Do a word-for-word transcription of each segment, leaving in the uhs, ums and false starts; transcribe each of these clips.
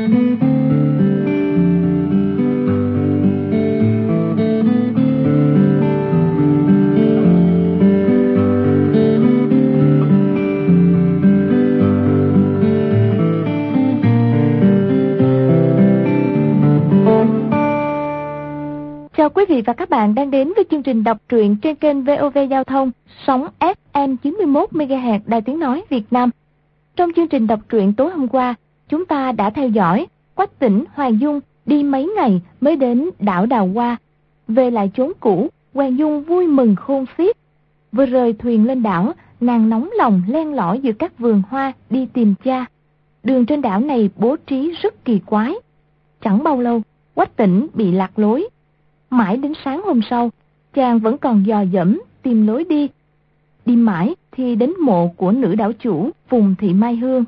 Chào quý vị và các bạn đang đến với chương trình đọc truyện trên kênh vê o vê Giao thông, sóng ép em chín mươi mốt mê ga héc Đài Tiếng Nói Việt Nam. Trong chương trình đọc truyện tối hôm qua, chúng ta đã theo dõi Quách Tĩnh Hoàng Dung đi mấy ngày mới đến đảo Đào Hoa. Về lại chốn cũ, Hoàng Dung vui mừng khôn xiết. Vừa rời thuyền lên đảo, nàng nóng lòng len lỏi giữa các vườn hoa đi tìm cha. Đường trên đảo này bố trí rất kỳ quái. Chẳng bao lâu, Quách Tĩnh bị lạc lối. Mãi đến sáng hôm sau, chàng vẫn còn dò dẫm tìm lối đi. Đi mãi thì đến mộ của nữ đảo chủ Phùng Thị Mai Hương.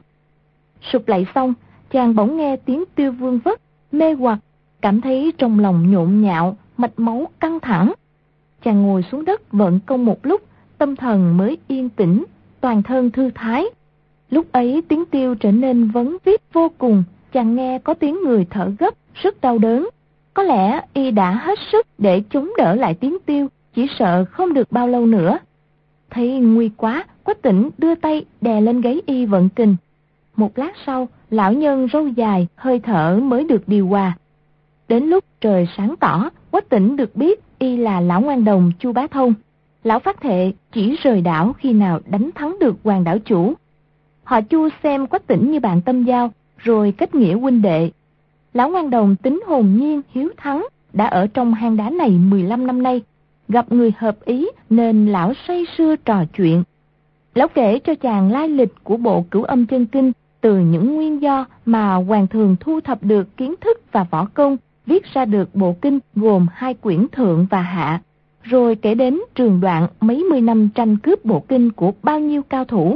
Sụp lạy xong, chàng bỗng nghe tiếng tiêu vương vất, mê hoặc, cảm thấy trong lòng nhộn nhạo, mạch máu căng thẳng. Chàng ngồi xuống đất vận công một lúc, tâm thần mới yên tĩnh, toàn thân thư thái. Lúc ấy tiếng tiêu trở nên vấn vít vô cùng, chàng nghe có tiếng người thở gấp, rất đau đớn. Có lẽ y đã hết sức để chống đỡ lại tiếng tiêu, chỉ sợ không được bao lâu nữa. Thấy nguy quá, Quách Tĩnh đưa tay đè lên gáy y vận kình. Một lát sau, lão nhân râu dài, hơi thở mới được điều hòa. Đến lúc trời sáng tỏ, Quách Tĩnh được biết y là lão ngoan đồng Chu Bá Thông. Lão phát thệ chỉ rời đảo khi nào đánh thắng được hoàng đảo chủ. Họ Chu xem Quách Tĩnh như bạn tâm giao, rồi kết nghĩa huynh đệ. Lão ngoan đồng tính hồn nhiên hiếu thắng, đã ở trong hang đá này mười lăm năm nay. Gặp người hợp ý nên lão say sưa trò chuyện. Lão kể cho chàng lai lịch của bộ Cửu Âm Chân Kinh, từ những nguyên do mà hoàng thường thu thập được kiến thức và võ công, viết ra được bộ kinh gồm hai quyển thượng và hạ. Rồi kể đến trường đoạn mấy mươi năm tranh cướp bộ kinh của bao nhiêu cao thủ.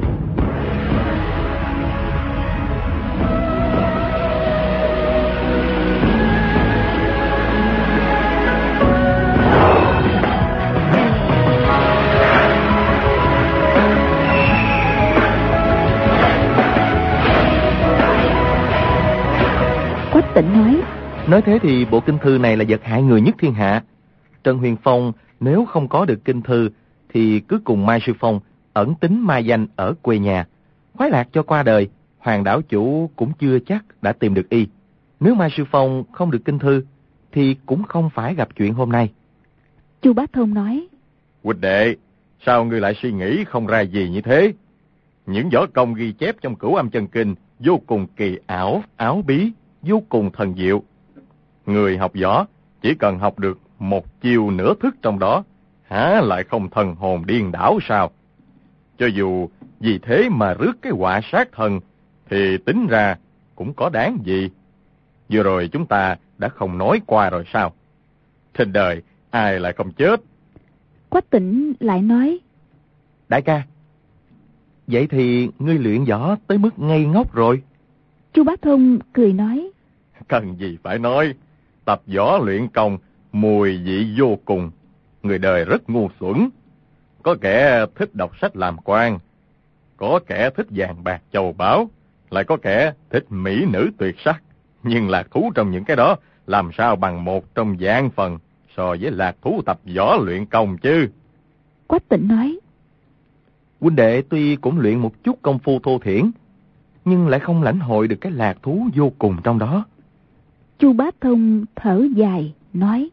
Quách Tĩnh nói: Nói thế thì bộ kinh thư này là vật hại người nhất thiên hạ. Trần Huyền Phong nếu không có được kinh thư thì cứ cùng Mai Sư Phong ẩn tính mai danh ở quê nhà, khoái lạc cho qua đời. Hoàng đảo chủ cũng chưa chắc đã tìm được y. Nếu Mai Sư Phong không được kinh thư thì cũng không phải gặp chuyện hôm nay. Chu Bá Thông nói: Huynh đệ, sao ngươi lại suy nghĩ không ra gì như thế? Những võ công ghi chép trong Cửu Âm Chân Kinh vô cùng kỳ ảo, áo bí, vô cùng thần diệu. Người học võ chỉ cần học được một chiều nửa thức trong đó, há lại không thần hồn điên đảo sao? Cho dù vì thế mà rước cái họa sát thân, thì tính ra cũng có đáng gì. Vừa rồi chúng ta đã không nói qua rồi sao? Trên đời ai lại không chết? Quách Tĩnh lại nói: Đại ca, vậy thì ngươi luyện võ tới mức ngây ngốc rồi. Chu Bá Thông cười nói: Cần gì phải nói, tập võ luyện công mùi vị vô cùng. Người đời rất ngu xuẩn. Có kẻ thích đọc sách làm quan, có kẻ thích vàng bạc châu báu, lại có kẻ thích mỹ nữ tuyệt sắc. Nhưng lạc thú trong những cái đó làm sao bằng một trong vạn phần so với lạc thú tập võ luyện công chứ? Quách Tĩnh nói: Huynh đệ tuy cũng luyện một chút công phu thô thiển, nhưng lại không lãnh hội được cái lạc thú vô cùng trong đó. Chu Bá Thông thở dài nói: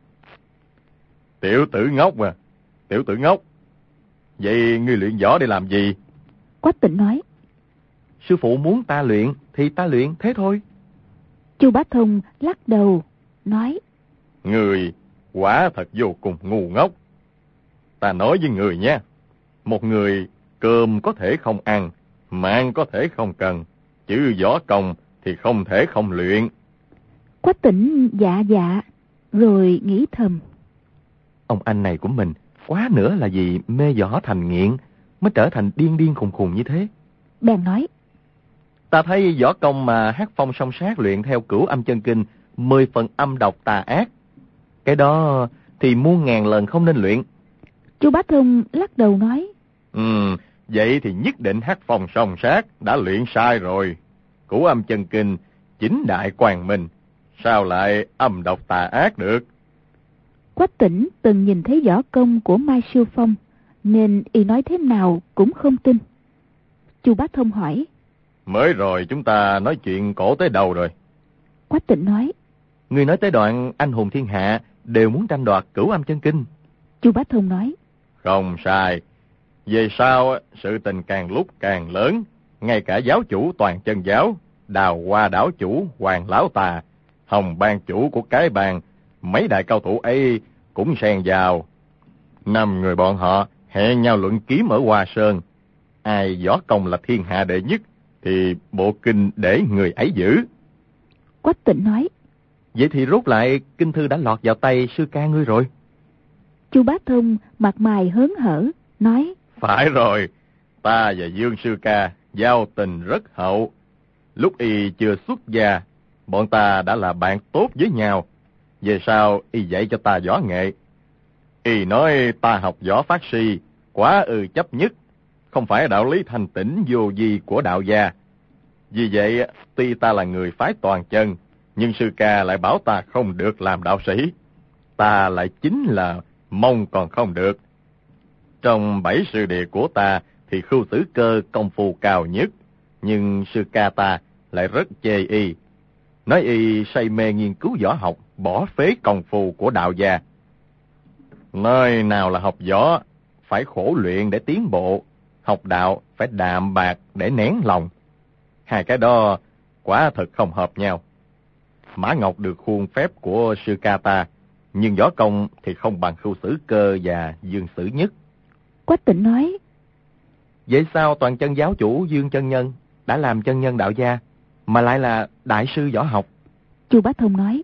Tiểu tử ngốc à, tiểu tử ngốc. Vậy ngươi luyện võ để làm gì? Quách Tĩnh nói: Sư phụ muốn ta luyện thì ta luyện thế thôi. Chu Bá Thông lắc đầu nói: Người quả thật vô cùng ngu ngốc. Ta nói với người nha, một người cơm có thể không ăn, mạng có thể không cần, chứ võ công thì không thể không luyện. Quách Tĩnh dạ dạ, rồi nghĩ thầm: Ông anh này của mình quá nữa là vì mê võ thành nghiện, mới trở thành điên điên khùng khùng như thế. Bèn nói: Ta thấy võ công mà Hắc Phong song sát luyện theo Cửu Âm Chân Kinh mười phần âm độc tà ác. Cái đó thì muôn ngàn lần không nên luyện. Chu Bá Thông lắc đầu nói: Ừ, vậy thì nhất định Hắc Phong song sát đã luyện sai rồi. Cửu Âm Chân Kinh chính đại quang minh, sao lại âm độc tà ác được? Quách Tĩnh từng nhìn thấy võ công của Mai Siêu Phong, nên y nói thế nào cũng không tin. Chu Bá Thông hỏi: Mới rồi chúng ta nói chuyện cổ tới đâu rồi? Quách Tĩnh nói: Người nói tới đoạn anh hùng thiên hạ đều muốn tranh đoạt Cửu Âm Chân Kinh. Chu Bá Thông nói: Không sai. Về sau, sự tình càng lúc càng lớn. Ngay cả giáo chủ toàn chân giáo, Đào Hoa đảo chủ Hoàng Lão Tà, Hồng ban chủ của cái bang, mấy đại cao thủ ấy cũng xen vào. Năm người bọn họ hẹn nhau luận kiếm ở Hoa Sơn. Ai võ công là thiên hạ đệ nhất, thì bộ kinh để người ấy giữ. Quách Tĩnh nói: Vậy thì rốt lại kinh thư đã lọt vào tay sư ca ngươi rồi. Chu Bá Thông mặt mày hớn hở, nói: Phải rồi, ta và Dương sư ca giao tình rất hậu. Lúc y chưa xuất gia, bọn ta đã là bạn tốt với nhau. Về sau, y dạy cho ta võ nghệ. Y nói ta học võ phát si, quá ư chấp nhất, không phải đạo lý thanh tĩnh vô vi của đạo gia. Vì vậy, tuy ta là người phái toàn chân, nhưng sư ca lại bảo ta không được làm đạo sĩ. Ta lại chính là mong còn không được. Trong bảy sư đệ của ta thì Khưu Tử Cơ công phu cao nhất, nhưng sư ca ta lại rất chê y, nói y say mê nghiên cứu võ học, bỏ phế công phu của đạo gia. Nói nào là học võ phải khổ luyện để tiến bộ, học đạo phải đạm bạc để nén lòng. Hai cái đó quả thật không hợp nhau. Mã Ngọc được khuôn phép của sư ca ta, nhưng võ công thì không bằng Khưu Tử Cơ và Dương Sử Nhất. Quách Tĩnh nói: Vậy sao toàn chân giáo chủ Dương chân nhân đã làm chân nhân đạo gia, mà lại là đại sư võ học? Chu Bá Thông nói: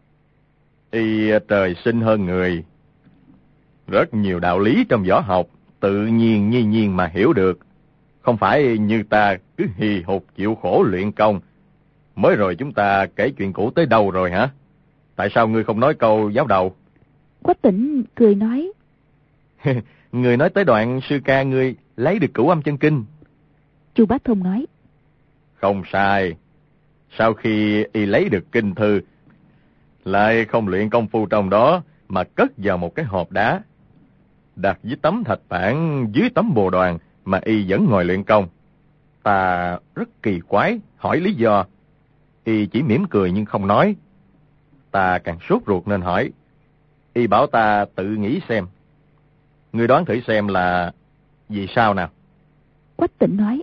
Y trời sinh hơn người. Rất nhiều đạo lý trong võ học tự nhiên nhiên nhiên mà hiểu được. Không phải như ta cứ hì hục chịu khổ luyện công. Mới rồi chúng ta kể chuyện cũ tới đâu rồi hả? Tại sao ngươi không nói câu giáo đầu? Quách Tĩnh cười nói: Người nói tới đoạn sư ca ngươi lấy được Cửu Âm Chân Kinh. Chu Bá Thông nói: Không sai. Sau khi y lấy được kinh thư, lại không luyện công phu trong đó, mà cất vào một cái hộp đá, đặt dưới tấm thạch bản dưới tấm bồ đoàn, mà y vẫn ngồi luyện công. Ta rất kỳ quái, hỏi lý do. Y chỉ mỉm cười nhưng không nói. Ta càng sốt ruột nên hỏi. Y bảo ta tự nghĩ xem. Ngươi đoán thử xem là vì sao nào? Quách Tĩnh nói: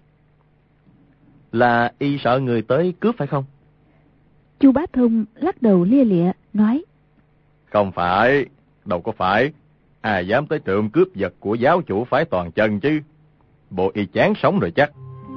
Là y sợ người tới cướp phải không? Chu Bá Thông lắc đầu lia lịa, nói: Không phải, đâu có phải. Ai dám tới trộm cướp vật của giáo chủ phái toàn chân chứ? Bộ y chán sống rồi chắc.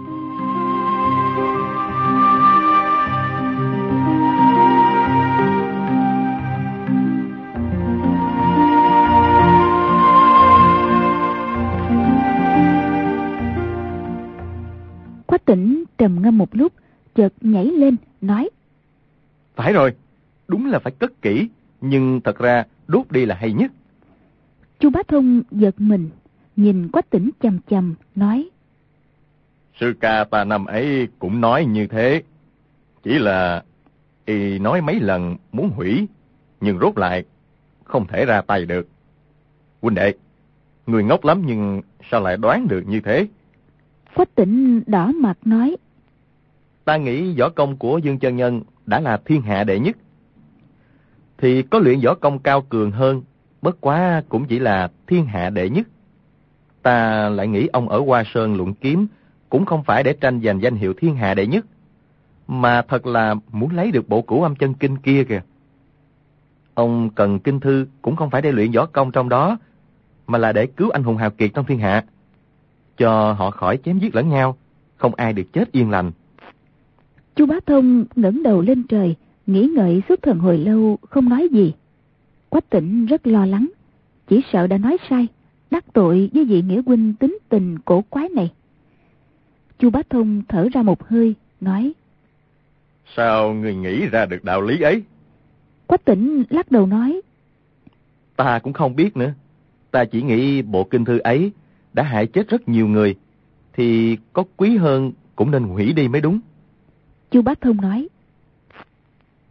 Quách Tĩnh trầm ngâm một lúc, chợt nhảy lên, nói: Phải rồi, đúng là phải cất kỹ, nhưng thật ra đốt đi là hay nhất. Chu Bá Thông giật mình, nhìn Quách Tĩnh chằm chằm, nói: Sư ca ta năm ấy cũng nói như thế. Chỉ là y nói mấy lần muốn hủy, nhưng rốt lại không thể ra tay được. Huynh đệ, người ngốc lắm nhưng sao lại đoán được như thế? Quách Tĩnh đỏ mặt nói: Ta nghĩ võ công của Dương chân nhân đã là thiên hạ đệ nhất. Thì có luyện võ công cao cường hơn, bất quá cũng chỉ là thiên hạ đệ nhất. Ta lại nghĩ ông ở Hoa Sơn luận kiếm cũng không phải để tranh giành danh hiệu thiên hạ đệ nhất, mà thật là muốn lấy được bộ Cửu Âm Chân Kinh kia kìa. Ông cần kinh thư cũng không phải để luyện võ công trong đó, mà là để cứu anh hùng hào kiệt trong thiên hạ, cho họ khỏi chém giết lẫn nhau, không ai được chết yên lành. Chu Bá Thông ngẩng đầu lên trời, nghĩ ngợi suốt thần hồi lâu, không nói gì. Quách Tĩnh rất lo lắng, chỉ sợ đã nói sai, đắc tội với vị nghĩa huynh tính tình cổ quái này. Chu Bá Thông thở ra một hơi, nói: Sao người nghĩ ra được đạo lý ấy? Quách Tĩnh lắc đầu nói: Ta cũng không biết nữa. Ta chỉ nghĩ bộ kinh thư ấy đã hại chết rất nhiều người, thì có quý hơn cũng nên hủy đi mới đúng. Chu Bá Thông nói: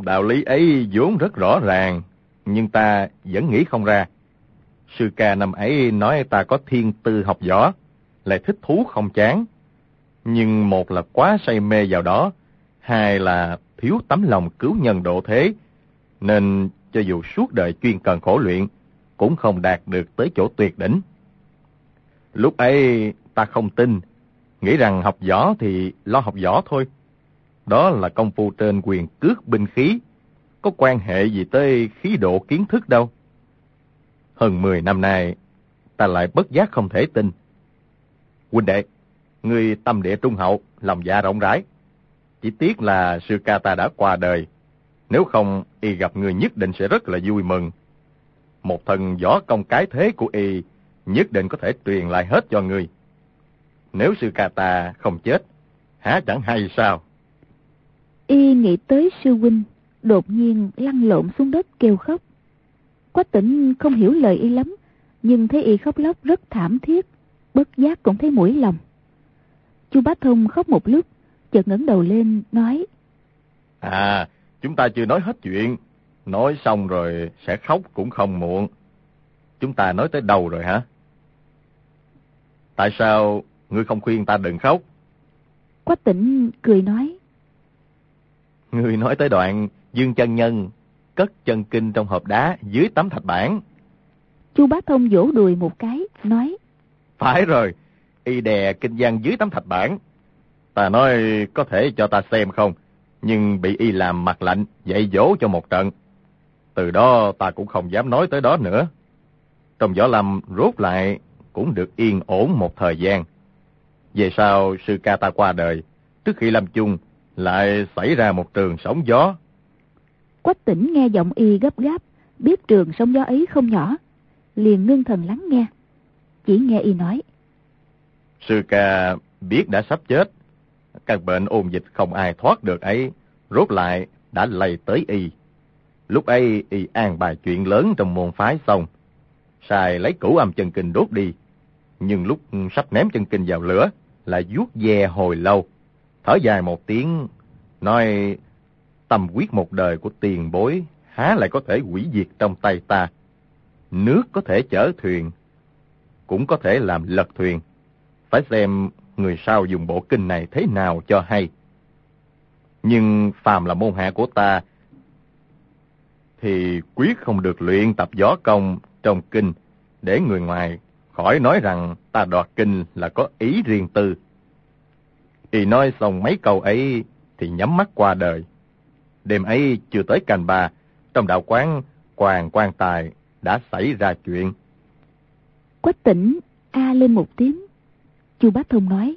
Đạo lý ấy vốn rất rõ ràng, nhưng ta vẫn nghĩ không ra. Sư ca năm ấy nói ta có thiên tư học võ, lại thích thú không chán. Nhưng một là quá say mê vào đó, hai là thiếu tấm lòng cứu nhân độ thế, nên cho dù suốt đời chuyên cần khổ luyện, cũng không đạt được tới chỗ tuyệt đỉnh. Lúc ấy ta không tin, nghĩ rằng học võ thì lo học võ thôi. Đó là công phu trên quyền cước binh khí, có quan hệ gì tới khí độ kiến thức đâu. Hơn mười năm nay, ta lại bất giác không thể tin. Huynh đệ, ngươi tâm địa trung hậu, lòng dạ rộng rãi. Chỉ tiếc là sư ca ta đã qua đời. Nếu không, y gặp người nhất định sẽ rất là vui mừng. Một thần võ công cái thế của y nhất định có thể truyền lại hết cho ngươi. Nếu sư ca ta không chết, há chẳng hay sao? Y nghĩ tới sư huynh, đột nhiên lăn lộn xuống đất kêu khóc. Quách Tĩnh không hiểu lời y lắm, nhưng thấy y khóc lóc rất thảm thiết, bất giác cũng thấy mũi lòng. Chu Bá Thông khóc một lúc, chợt ngẩng đầu lên nói: À, chúng ta chưa nói hết chuyện, nói xong rồi sẽ khóc cũng không muộn. Chúng ta nói tới đâu rồi hả? Tại sao ngươi không khuyên ta đừng khóc? Quách Tĩnh cười nói: Ngươi nói tới đoạn Dương chân nhân cất chân kinh trong hộp đá dưới tấm thạch bản. Chu Bá Thông vỗ đùi một cái, nói: Phải rồi, y đè kinh văn dưới tấm thạch bản. Ta nói có thể cho ta xem không, nhưng bị y làm mặt lạnh, dạy dỗ cho một trận. Từ đó ta cũng không dám nói tới đó nữa. Trong võ lâm rốt lại cũng được yên ổn một thời gian. Về sau sư ca ta qua đời, trước khi lâm chung lại xảy ra một trường sóng gió. Quách Tĩnh nghe giọng y gấp gáp, biết trường sóng gió ấy không nhỏ, liền ngưng thần lắng nghe. Chỉ nghe y nói: Sư ca biết đã sắp chết, căn bệnh ôn dịch không ai thoát được ấy, rốt lại đã lây tới y. Lúc ấy y an bài chuyện lớn trong môn phái xong, sai lấy cửu âm chân kinh đốt đi. Nhưng lúc sắp ném chân kinh vào lửa, lại vuốt ve hồi lâu, thở dài một tiếng, nói: tâm quyết một đời của tiền bối há lại có thể hủy diệt trong tay ta. Nước có thể chở thuyền, cũng có thể làm lật thuyền. Phải xem người sau dùng bộ kinh này thế nào cho hay. Nhưng phàm là môn hạ của ta thì quyết không được luyện tập võ công trong kinh, để người ngoài khỏi nói rằng ta đoạt kinh là có ý riêng tư. Y nói xong mấy câu ấy thì nhắm mắt qua đời. Đêm ấy chưa tới canh ba, trong đạo quán Hoàng Quan Tài đã xảy ra chuyện. Quách Tĩnh a lên một tiếng. Chu Bá Thông nói: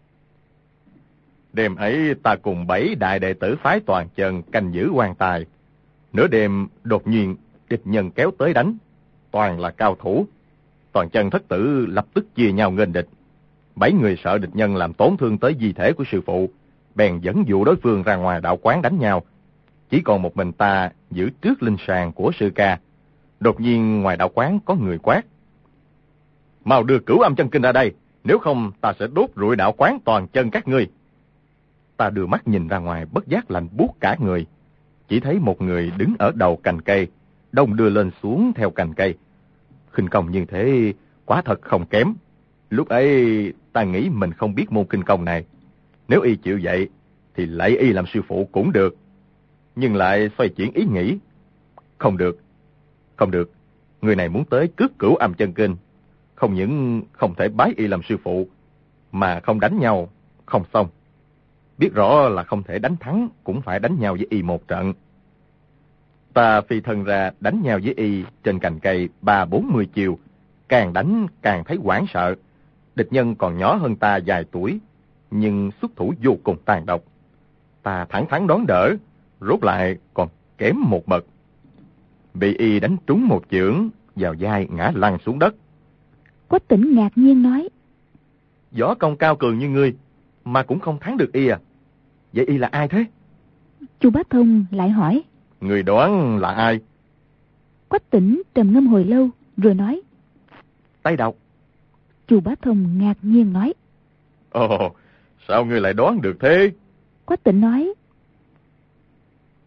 Đêm ấy ta cùng bảy đại đệ tử phái Toàn Chân canh giữ quan tài. Nửa đêm đột nhiên địch nhân kéo tới đánh, toàn là cao thủ. Toàn Chân thất tử lập tức chia nhau nghênh địch. Bảy người sợ địch nhân làm tổn thương tới di thể của sư phụ, bèn dẫn dụ đối phương ra ngoài đạo quán đánh nhau. Chỉ còn một mình ta giữ trước linh sàng của sư ca. Đột nhiên ngoài đạo quán có người quát: Mau đưa cửu âm chân kinh ra đây, nếu không ta sẽ đốt rụi đạo quán Toàn Chân các ngươi. Ta đưa mắt nhìn ra ngoài, bất giác lạnh buốt cả người. Chỉ thấy một người đứng ở đầu cành cây, đông đưa lên xuống theo cành cây. Khinh công như thế quá thật không kém. Lúc ấy ta nghĩ mình không biết môn kinh công này. Nếu y chịu vậy thì lấy y làm sư phụ cũng được. Nhưng lại xoay chuyển ý nghĩ. Không được, không được. Người này muốn tới cướp cửu âm chân kinh. Không những không thể bái y làm sư phụ, mà không đánh nhau, không xong. Biết rõ là không thể đánh thắng, cũng phải đánh nhau với y một trận. Ta phi thân ra đánh nhau với y trên cành cây ba bốn mươi chiều. Càng đánh càng thấy hoảng sợ. Địch nhân còn nhỏ hơn ta vài tuổi, nhưng xuất thủ vô cùng tàn độc. Ta thẳng thắn đón đỡ, rốt lại còn kém một bậc. Bị y đánh trúng một chưởng vào vai, ngã lăn xuống đất. Quách Tĩnh ngạc nhiên nói: Võ công cao cường như ngươi mà cũng không thắng được y à? Vậy y là ai thế? Chu Bá Thông lại hỏi: Người đoán là ai? Quách Tĩnh trầm ngâm hồi lâu rồi nói: Tay độc. Chu Bá Thông ngạc nhiên nói: Ồ, sao ngươi lại đoán được thế? Quách Tĩnh nói: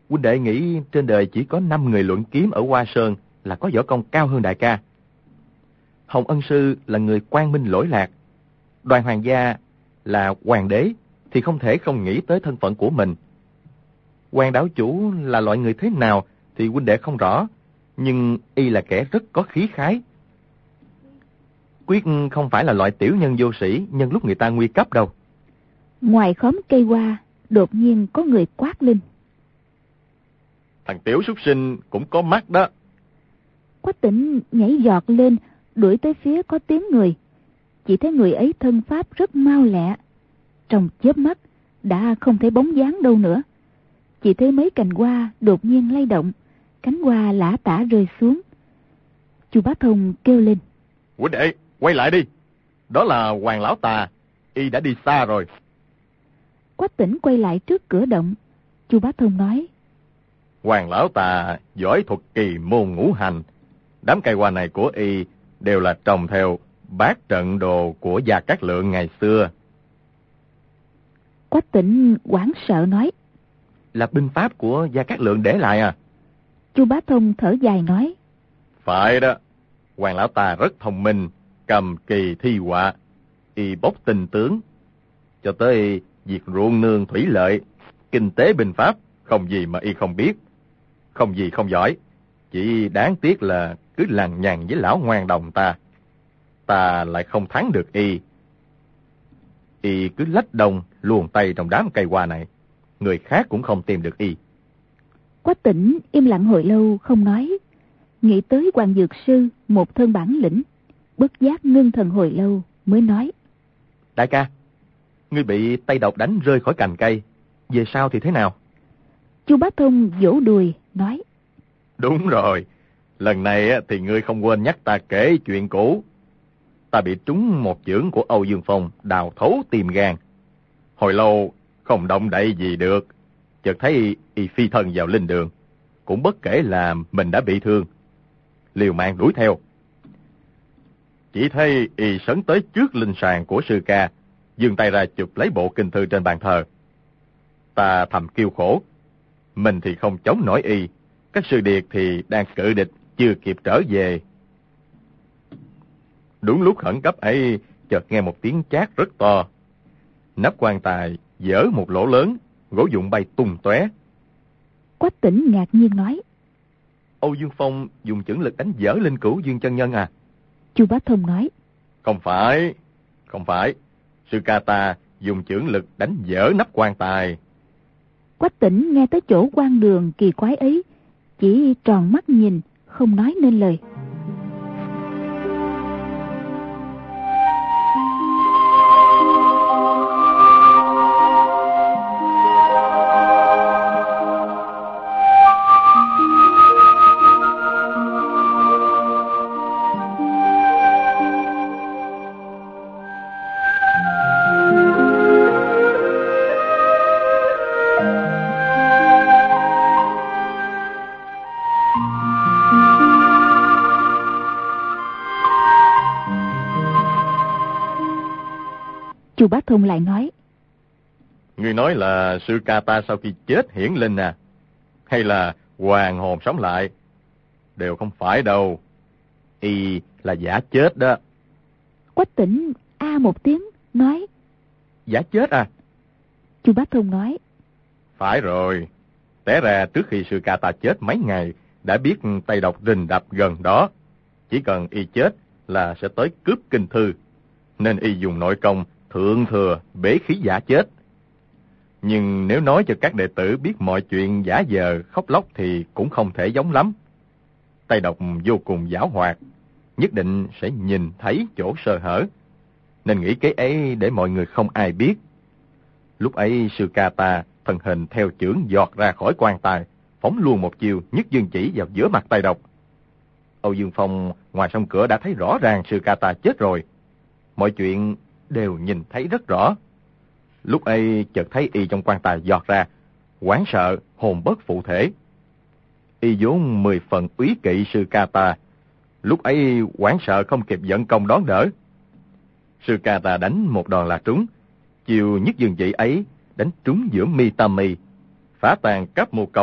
huynh đệ nghĩ trên đời chỉ có năm người luận kiếm ở Hoa Sơn là có võ công cao hơn đại ca. Hồng Ân Sư là người quang minh lỗi lạc. Đoàn hoàng gia là hoàng đế thì không thể không nghĩ tới thân phận của mình. Hoàng đảo chủ là loại người thế nào thì huynh đệ không rõ, nhưng y là kẻ rất có khí khái. Quyết không phải là loại tiểu nhân vô sĩ nhân lúc người ta nguy cấp đâu. Ngoài khóm cây hoa, đột nhiên có người quát lên. Thằng tiểu súc sinh cũng có mắt đó. Quách Tĩnh nhảy giọt lên, đuổi tới phía có tiếng người. Chỉ thấy người ấy thân pháp rất mau lẹ. Trong chớp mắt, đã không thấy bóng dáng đâu nữa. Chỉ thấy mấy cành hoa đột nhiên lay động, cánh hoa lả tả rơi xuống. Chu Bá Thông kêu lên. Huynh đệ, quay lại đi. Đó là Hoàng lão tà, y đã đi xa rồi. Quách Tĩnh quay lại trước cửa động. Chu Bá Thông nói. Hoàng lão tà giỏi thuật kỳ môn ngũ hành. Đám cây hoa này của y đều là trồng theo bát trận đồ của Gia Cát Lượng ngày xưa. Quách Tĩnh hoảng sợ nói. Là binh pháp của Gia Cát Lượng để lại à? Chu Bá Thông thở dài nói. Phải đó. Hoàng lão tà rất thông minh, cầm kỳ thi họa, y bốc tinh tướng. Cho tới việc ruộng nương thủy lợi, kinh tế binh pháp, không gì mà y không biết. Không gì không giỏi, chỉ đáng tiếc là cứ lằng nhằng với lão ngoan đồng ta. Ta lại không thắng được y. Y cứ lách đông luồn tay trong đám cây hoa này, người khác cũng không tìm được y. Quách Tĩnh im lặng hồi lâu không nói, nghĩ tới Hoàng Dược Sư một thân bản lĩnh, bất giác ngưng thần hồi lâu mới nói. Đại ca, ngươi bị tay độc đánh rơi khỏi cành cây, về sau thì thế nào? Chu Bá Thông vỗ đùi nói. Đúng rồi, lần này thì ngươi không quên nhắc ta kể chuyện cũ. Ta bị trúng một chưởng của Âu Dương Phong, đào thấu tim gan. Hồi lâu không động đậy gì được, chợt thấy y phi thân vào linh đường, cũng bất kể là mình đã bị thương, liều mạng đuổi theo. Chỉ thấy y sấn tới trước linh sàng của sư ca, giương tay ra chụp lấy bộ kinh thư trên bàn thờ. Ta thầm kêu khổ, mình thì không chống nổi y, các sư điệt thì đang cự địch chưa kịp trở về. Đúng lúc khẩn cấp ấy, chợt nghe một tiếng chát rất to. Nắp quan tài vỡ một lỗ lớn, gỗ vụn bay tung tóe. Quách Tĩnh ngạc nhiên nói. Âu Dương Phong dùng chưởng lực đánh vỡ linh cữu Dương chân nhân à? Chu Bá Thông nói. Không phải, không phải. Sư ca ta dùng chưởng lực đánh vỡ nắp quan tài. Quách Tĩnh nghe tới chỗ quan đường kỳ quái ấy, chỉ tròn mắt nhìn, không nói nên lời. Chu Bá Thông lại nói. Ngươi nói là sư ca ta sau khi chết hiển linh à? Hay là hoàng hồn sống lại? Đều không phải đâu. Y là giả chết đó. Quách Tĩnh a một tiếng nói. Giả chết à? Chu Bá Thông nói. Phải rồi. Té ra trước khi sư ca ta chết mấy ngày, đã biết tay độc rình đập gần đó. Chỉ cần y chết là sẽ tới cướp kinh thư, nên y dùng nội công thượng thừa bế khí giả chết. Nhưng nếu nói cho các đệ tử biết mọi chuyện giả vờ khóc lóc thì cũng không thể giống lắm. Tay độc vô cùng giảo hoạt, nhất định sẽ nhìn thấy chỗ sơ hở, nên nghĩ kế ấy để mọi người không ai biết. Lúc ấy sư ca ta thân hình theo chưởng giọt ra khỏi quan tài, phóng luôn một chiều nhất dương chỉ vào giữa mặt tay độc. Âu Dương Phong ngoài song cửa đã thấy rõ ràng sư ca ta chết rồi, mọi chuyện đều nhìn thấy rất rõ. Lúc ấy chợt thấy y trong quan tài giọt ra, hoảng sợ hồn bất phụ thể. Y vốn mười phần úy kỵ sư ca ta, lúc ấy hoảng sợ không kịp vận công đón đỡ. Sư ca ta đánh một đòn là trúng, chiều nhất dương chỉ ấy đánh trúng giữa mi tam mi, phá tan cáp mô công,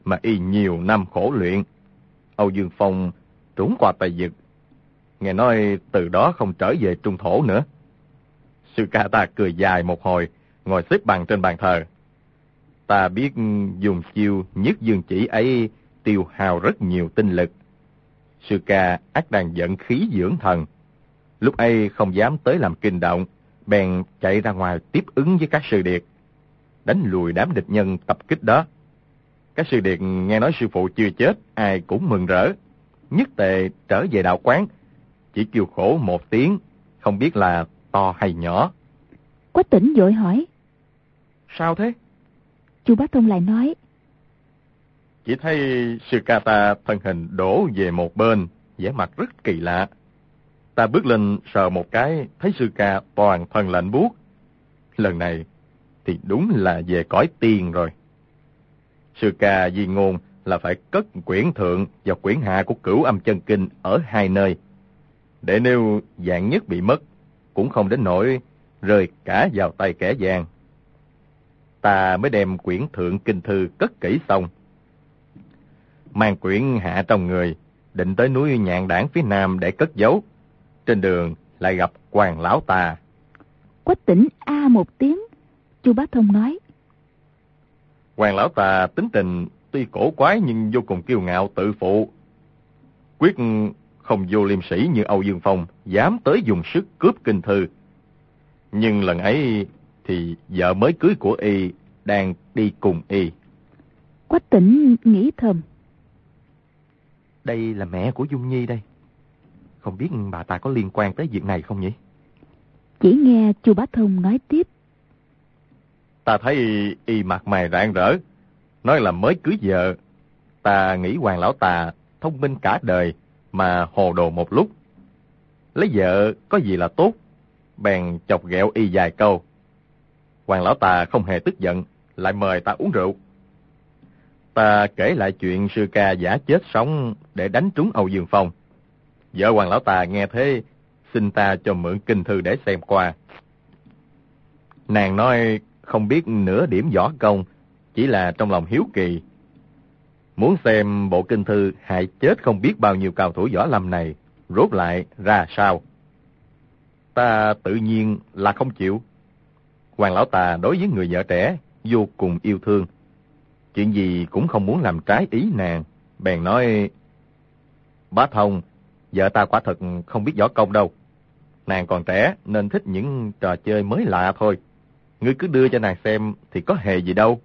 mà y nhiều năm khổ luyện. Âu Dương Phong trốn qua Tây Vực, nghe nói từ đó không trở về Trung Thổ nữa. Sư ca ta cười dài một hồi, ngồi xếp bằng trên bàn thờ. Ta biết dùng chiêu nhất dương chỉ ấy tiêu hao rất nhiều tinh lực. Sư ca ắt đang dẫn khí dưỡng thần. Lúc ấy không dám tới làm kinh động, bèn chạy ra ngoài tiếp ứng với các sư điệt, đánh lùi đám địch nhân tập kích đó. Các sư điệt nghe nói sư phụ chưa chết, ai cũng mừng rỡ, nhất tề trở về đạo quán, chỉ kêu khổ một tiếng, không biết là to hay nhỏ. Quách Tỉnh vội hỏi: Sao thế? Chu Bá Thông lại nói: Chỉ thấy sư ca ta thân hình đổ về một bên, vẻ mặt rất kỳ lạ. Ta bước lên sờ một cái, thấy sư ca toàn thân lạnh buốt. Lần này thì đúng là về cõi tiên rồi. Sư ca di ngôn là phải cất quyển thượng và quyển hạ của Cửu Âm Chân Kinh ở hai nơi, để nếu dạng nhất bị mất, cũng không đến nỗi rơi cả vào tay kẻ gian. Ta mới đem quyển thượng kinh thư cất kỹ xong, mang quyển hạ trong người, định tới núi Nhạn Đảng phía nam để cất giấu. Trên đường lại gặp Hoàng lão ta. Quách Tỉnh a một tiếng. Chu Bá Thông nói: Hoàng lão ta tính tình tuy cổ quái nhưng vô cùng kiêu ngạo tự phụ, quyết không vô liêm sỉ như Âu Dương Phong dám tới dùng sức cướp kinh thư. Nhưng lần ấy thì vợ mới cưới của y đang đi cùng y. Quách Tỉnh nghĩ thầm: Đây là mẹ của Dung Nhi đây. Không biết bà ta có liên quan tới việc này không nhỉ? Chỉ nghe Chu Bá Thông nói tiếp: Ta thấy y, y mặt mày rạng rỡ, nói là mới cưới vợ. Ta nghĩ Hoàng lão ta thông minh cả đời mà hồ đồ một lúc. Lấy vợ có gì là tốt, bèn chọc ghẹo y vài câu. Hoàng lão ta không hề tức giận, lại mời ta uống rượu. Ta kể lại chuyện sư ca giả chết sống để đánh trúng Âu Dương Phong. Vợ Hoàng lão ta nghe thế, xin ta cho mượn kinh thư để xem qua. Nàng nói không biết nửa điểm võ công, chỉ là trong lòng hiếu kỳ, muốn xem bộ kinh thư hại chết không biết bao nhiêu cao thủ võ lâm này rốt lại ra sao. Ta tự nhiên là không chịu. Hoàng lão ta đối với người vợ trẻ vô cùng yêu thương, chuyện gì cũng không muốn làm trái ý nàng, bèn nói: Bá Thông, vợ ta quả thật không biết võ công đâu. Nàng còn trẻ nên thích những trò chơi mới lạ thôi. Ngươi cứ đưa cho nàng xem thì có hề gì đâu.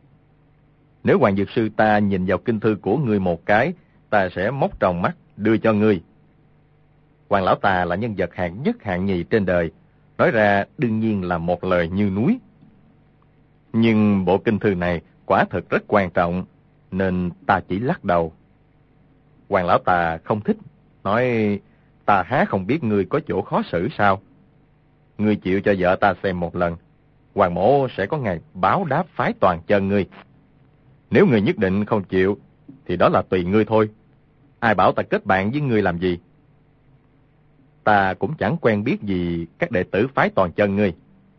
Nếu Hoàng Dược Sư ta nhìn vào kinh thư của ngươi một cái, ta sẽ móc tròng mắt đưa cho ngươi. Hoàng lão ta là nhân vật hạng nhất hạng nhì trên đời, nói ra đương nhiên là một lời như núi. Nhưng bộ kinh thư này quả thật rất quan trọng, nên ta chỉ lắc đầu. Hoàng lão ta không thích, nói: Ta há không biết ngươi có chỗ khó xử sao? Ngươi chịu cho vợ ta xem một lần, Hoàng mỗ sẽ có ngày báo đáp phái toàn chân ngươi. Nếu ngươi nhất định không chịu, thì đó là tùy ngươi thôi. Ai bảo ta kết bạn với ngươi làm gì? Ta cũng chẳng quen biết gì các đệ tử phái toàn chân ngươi.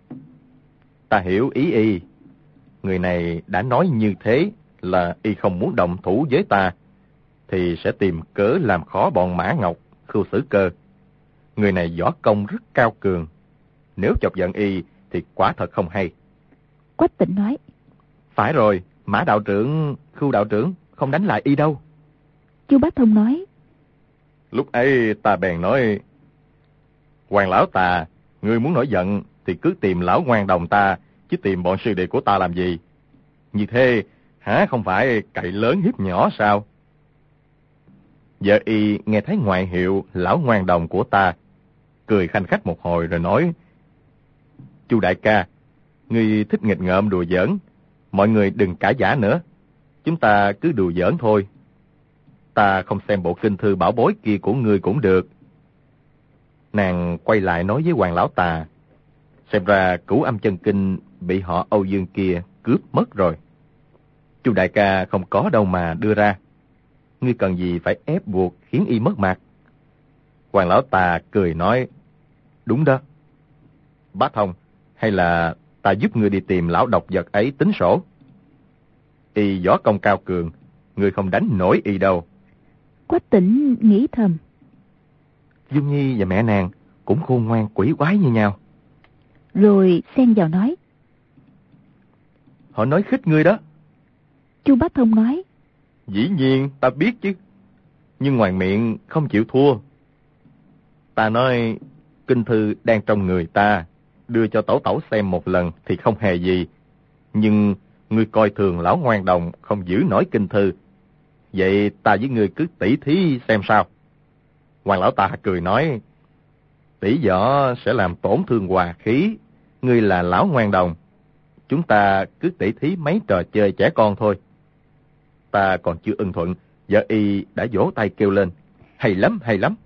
Ta hiểu ý y. Người này đã nói như thế là y không muốn động thủ với ta, thì sẽ tìm cớ làm khó bọn Mã Ngọc, Khưu Xử Cơ. Người này võ công rất cao cường, nếu chọc giận y thì quả thật không hay. Quách Tỉnh nói: Phải rồi, Mã đạo trưởng, Khưu đạo trưởng không đánh lại y đâu. Chu Bá Thông nói: Lúc ấy ta bèn nói: Hoàng lão ta, ngươi muốn nổi giận thì cứ tìm lão ngoan đồng ta, chứ tìm bọn sư đệ của ta làm gì? Như thế hả không phải cậy lớn hiếp nhỏ sao? Vợ y nghe thấy ngoại hiệu lão ngoan đồng của ta, cười khanh khách một hồi rồi nói: Chu đại ca, ngươi thích nghịch ngợm đùa giỡn, mọi người đừng cãi vã nữa, chúng ta cứ đùa giỡn thôi. Ta không xem bộ kinh thư bảo bối kia của ngươi cũng được. Nàng quay lại nói với Hoàng lão tà: Xem ra Cửu Âm Chân Kinh bị họ Âu Dương kia cướp mất rồi. Chu đại ca không có đâu mà đưa ra, ngươi cần gì phải ép buộc khiến y mất mặt. Hoàng lão tà cười nói: Đúng đó. Bá Thông, hay là ta giúp ngươi đi tìm lão độc vật ấy tính sổ. Y võ công cao cường, ngươi không đánh nổi y đâu. Quách Tĩnh nghĩ thầm. Dung Nhi và mẹ nàng cũng khôn ngoan quỷ quái như nhau. Rồi xen vào nói. Họ nói khích ngươi đó. Chu Bá Thông nói. Dĩ nhiên ta biết chứ, nhưng ngoài miệng không chịu thua. Ta nói kinh thư đang trong người ta, đưa cho Tẩu Tẩu xem một lần thì không hề gì. Nhưng ngươi coi thường lão ngoan đồng không giữ nổi kinh thư. Vậy ta với ngươi cứ tỉ thí xem sao. Hoàng lão ta cười nói, tỷ võ sẽ làm tổn thương hòa khí. Ngươi là lão ngoan đồng, chúng ta cứ tỉ thí mấy trò chơi trẻ con thôi. Ta còn chưa ưng thuận, vợ y đã vỗ tay kêu lên, hay lắm, hay lắm.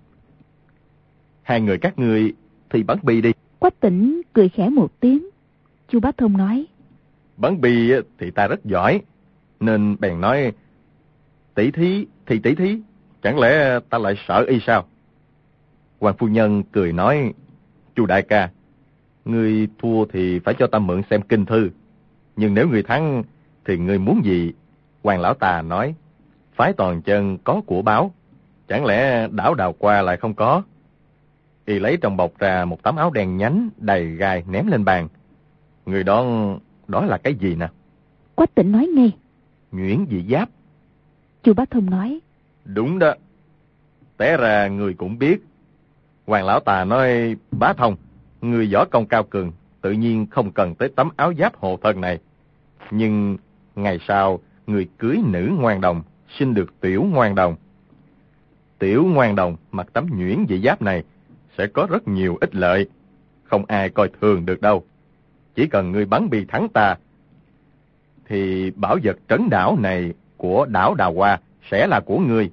Hai người các ngươi thì bắn bi đi. Quách Tĩnh cười khẽ một tiếng. Chu Bá Thông nói. Bắn bi thì ta rất giỏi, nên bèn nói tỷ thí thì tỷ thí, chẳng lẽ ta lại sợ y sao? Hoàng phu nhân cười nói, Chu đại ca, ngươi thua thì phải cho ta mượn xem kinh thư, nhưng nếu ngươi thắng thì ngươi muốn gì? Hoàng lão tà nói, phái toàn chân có của báo, chẳng lẽ đảo Đào Qua lại không có? Y lấy trong bọc ra một tấm áo đen nhánh đầy gai ném lên bàn. Người đó, đó là cái gì nè? Quách Tĩnh nói ngay. Nhuyễn dị giáp. Chu Bá Thông nói. Đúng đó, té ra người cũng biết. Hoàng lão tà nói, Bá Thông, người võ công cao cường, tự nhiên không cần tới tấm áo giáp hộ thân này. Nhưng ngày sau, người cưới nữ ngoan đồng, sinh được tiểu ngoan đồng. Tiểu ngoan đồng mặc tấm nhuyễn dị giáp này sẽ có rất nhiều ích lợi, không ai coi thường được đâu. Chỉ cần ngươi bắn bi thắng ta, thì bảo vật trấn đảo này của đảo Đào Hoa sẽ là của ngươi.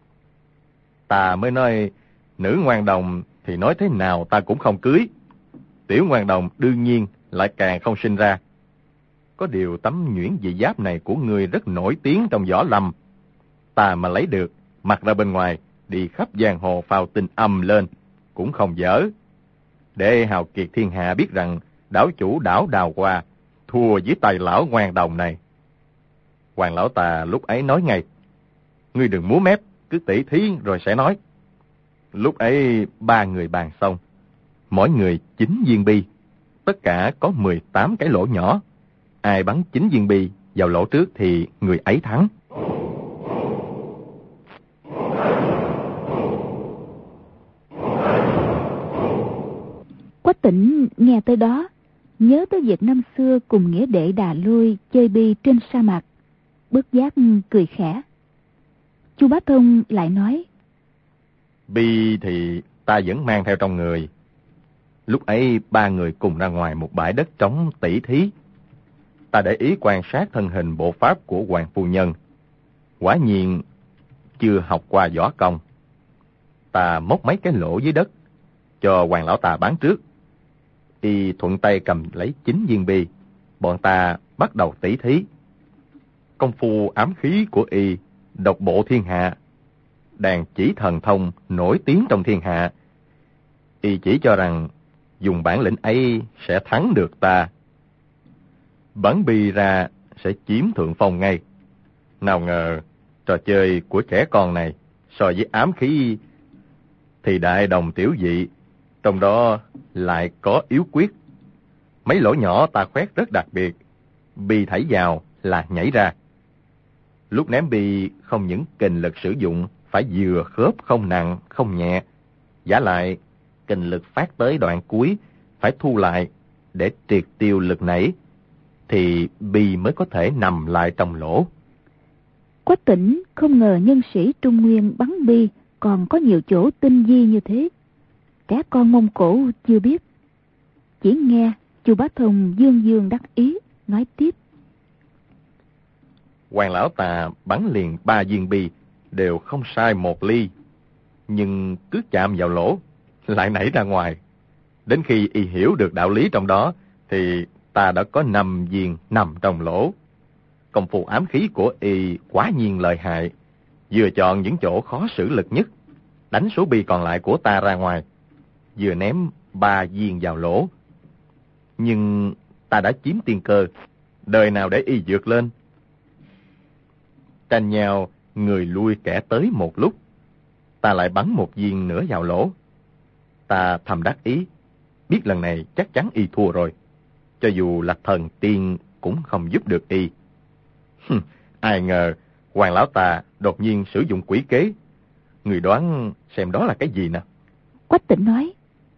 Ta mới nói, nữ ngoan đồng thì nói thế nào ta cũng không cưới. Tiểu ngoan đồng đương nhiên lại càng không sinh ra. Có điều tấm nhuyễn dị giáp này của ngươi rất nổi tiếng trong võ lâm. Ta mà lấy được, mặc ra bên ngoài, đi khắp giang hồ phao tin âm lên, cũng không dở. Để hào kiệt thiên hạ biết rằng đảo chủ đảo Đào Hoa thua với tay lão ngoan đồng này. Hoàng lão tà lúc ấy nói ngay, ngươi đừng múa mép, cứ tỉ thí rồi sẽ nói. Lúc ấy ba người bàn xong, mỗi người chín viên bi, tất cả có mười tám cái lỗ nhỏ. Ai bắn chín viên bi vào lỗ trước thì người ấy thắng. Quách Tĩnh nghe tới đó, nhớ tới việc năm xưa cùng nghĩa đệ Đà Lôi chơi bi trên sa mạc, bất giác cười khẽ. Chu Bá Thông lại nói, Bi thì ta vẫn mang theo trong người. Lúc ấy ba người cùng ra ngoài một bãi đất trống tỉ thí. Ta để ý quan sát thân hình bộ pháp của Hoàng phu nhân. Quả nhiên chưa học qua võ công. Ta móc mấy cái lỗ dưới đất, cho Hoàng lão tà bán trước. Y thuận tay cầm lấy chín viên bi. Bọn ta bắt đầu tỉ thí. Công phu ám khí của Y độc bộ thiên hạ, đàn chỉ thần thông nổi tiếng trong thiên hạ. Y chỉ cho rằng dùng bản lĩnh ấy sẽ thắng được ta. Bắn bi ra sẽ chiếm thượng phong ngay. Nào ngờ trò chơi của trẻ con này so với ám khí thì đại đồng tiểu dị, trong đó lại có yếu quyết. Mấy lỗ nhỏ ta khoét rất đặc biệt, bi thảy vào là nhảy ra. Lúc ném bi không những kình lực sử dụng phải vừa khớp, không nặng, không nhẹ. Giả lại, kình lực phát tới đoạn cuối phải thu lại để triệt tiêu lực nảy, thì bi mới có thể nằm lại trong lỗ. Quách Tĩnh không ngờ nhân sĩ Trung Nguyên bắn bi còn có nhiều chỗ tinh vi như thế. Các con Mông Cổ chưa biết. Chỉ nghe Chu Bá Thông dương dương đắc ý nói tiếp. Hoàng lão tà bắn liền ba viên bi đều không sai một ly, nhưng cứ chạm vào lỗ lại nảy ra ngoài. Đến khi Y hiểu được đạo lý trong đó thì ta đã có năm viên nằm trong lỗ. Công phu ám khí của Y quá nhiên lợi hại, vừa chọn những chỗ khó xử lực nhất, đánh số bi còn lại của ta ra ngoài, vừa ném ba viên vào lỗ. Nhưng ta đã chiếm tiên cơ, đời nào để Y vượt lên. tranh nhau, người lui kẻ tới một lúc. Ta lại bắn một viên nữa vào lỗ. Ta thầm đắc ý, biết lần này chắc chắn y thua rồi. Cho dù là thần tiên cũng không giúp được y. Hừm, ai ngờ Hoàng lão ta đột nhiên sử dụng quỷ kế. Người đoán xem đó là cái gì nè? Quách Tĩnh nói.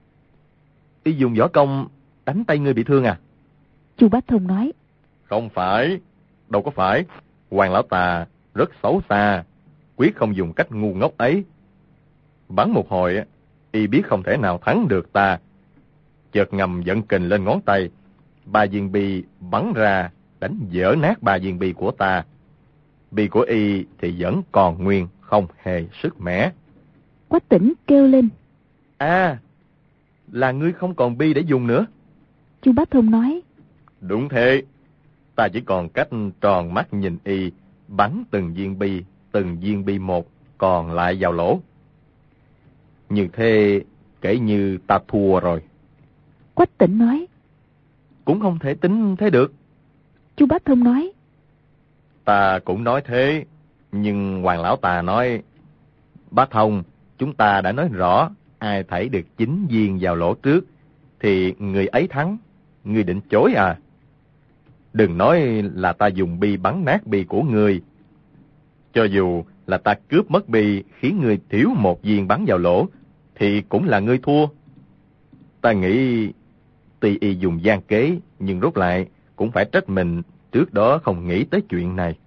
Y dùng võ công đánh tay ngươi bị thương à? Chu Bá Thông nói. Không phải, đâu có phải. Hoàng lão ta rất xấu xa, quyết không dùng cách ngu ngốc ấy. Bắn một hồi, y biết không thể nào thắng được ta. Chợt ngầm dẫn kình lên ngón tay, ba viên bi bắn ra, đánh vỡ nát ba viên bi của ta. Bi của y thì vẫn còn nguyên, không hề sức mẻ. Quách Tĩnh kêu lên. À, là ngươi không còn bi để dùng nữa. Chu Bá Thông nói. Đúng thế, ta chỉ còn cách tròn mắt nhìn y, bắn từng viên bi, từng viên bi một, còn lại vào lỗ. Như thế, kể như ta thua rồi. Quách Tĩnh nói. Cũng không thể tính thế được. Chu Bá Thông nói. Ta cũng nói thế, nhưng Hoàng lão ta nói, Bá Thông, chúng ta đã nói rõ, ai thảy được chín viên vào lỗ trước, thì người ấy thắng. Ngươi định chối à? Đừng nói là ta dùng bi bắn nát bi của ngươi. Cho dù là ta cướp mất bi khiến ngươi thiếu một viên bắn vào lỗ, thì cũng là ngươi thua. Ta nghĩ tuy y dùng gian kế, nhưng rốt lại cũng phải trách mình trước đó không nghĩ tới chuyện này.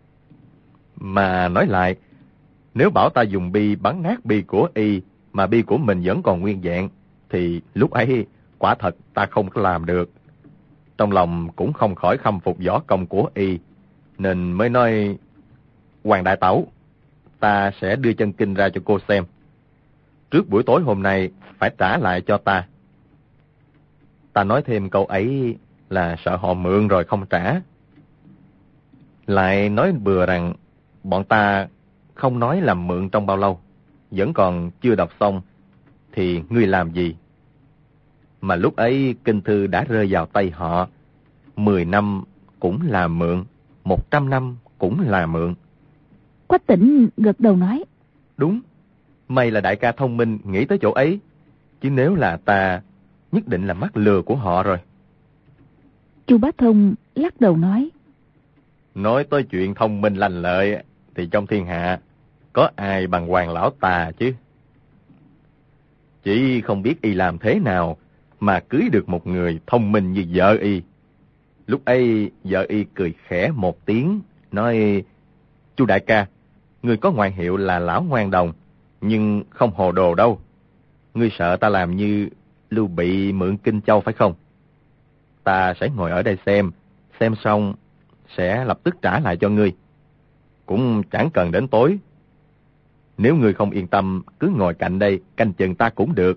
Mà nói lại, nếu bảo ta dùng bi bắn nát bi của y, mà bi của mình vẫn còn nguyên vẹn, thì lúc ấy quả thật ta không có làm được. Trong lòng cũng không khỏi khâm phục võ công của y, nên mới nói, Hoàng đại tẩu, ta sẽ đưa chân kinh ra cho cô xem. Trước buổi tối hôm nay phải trả lại cho ta. Ta nói thêm câu ấy là sợ họ mượn rồi không trả. Lại nói bừa rằng bọn ta không nói làm mượn trong bao lâu, vẫn còn chưa đọc xong, thì ngươi làm gì? Mà lúc ấy kinh thư đã rơi vào tay họ, mười năm cũng là mượn, một trăm năm cũng là mượn. Quách Tĩnh gật đầu nói. Đúng, may là đại ca thông minh nghĩ tới chỗ ấy, chứ nếu là ta, nhất định là mắc lừa của họ rồi. Chu Bá Thông lắc đầu nói. Nói tới chuyện thông minh lanh lợi, thì trong thiên hạ có ai bằng Hoàng lão ta chứ? Chỉ không biết y làm thế nào mà cưới được một người thông minh như vợ y. Lúc ấy vợ y cười khẽ một tiếng, nói, Chu đại ca, người có ngoại hiệu là lão ngoan đồng, nhưng không hồ đồ đâu. Ngươi sợ ta làm như Lưu Bị mượn Kinh Châu phải không? Ta sẽ ngồi ở đây xem, xem xong sẽ lập tức trả lại cho ngươi. Cũng chẳng cần đến tối. Nếu ngươi không yên tâm, cứ ngồi cạnh đây canh chừng ta cũng được.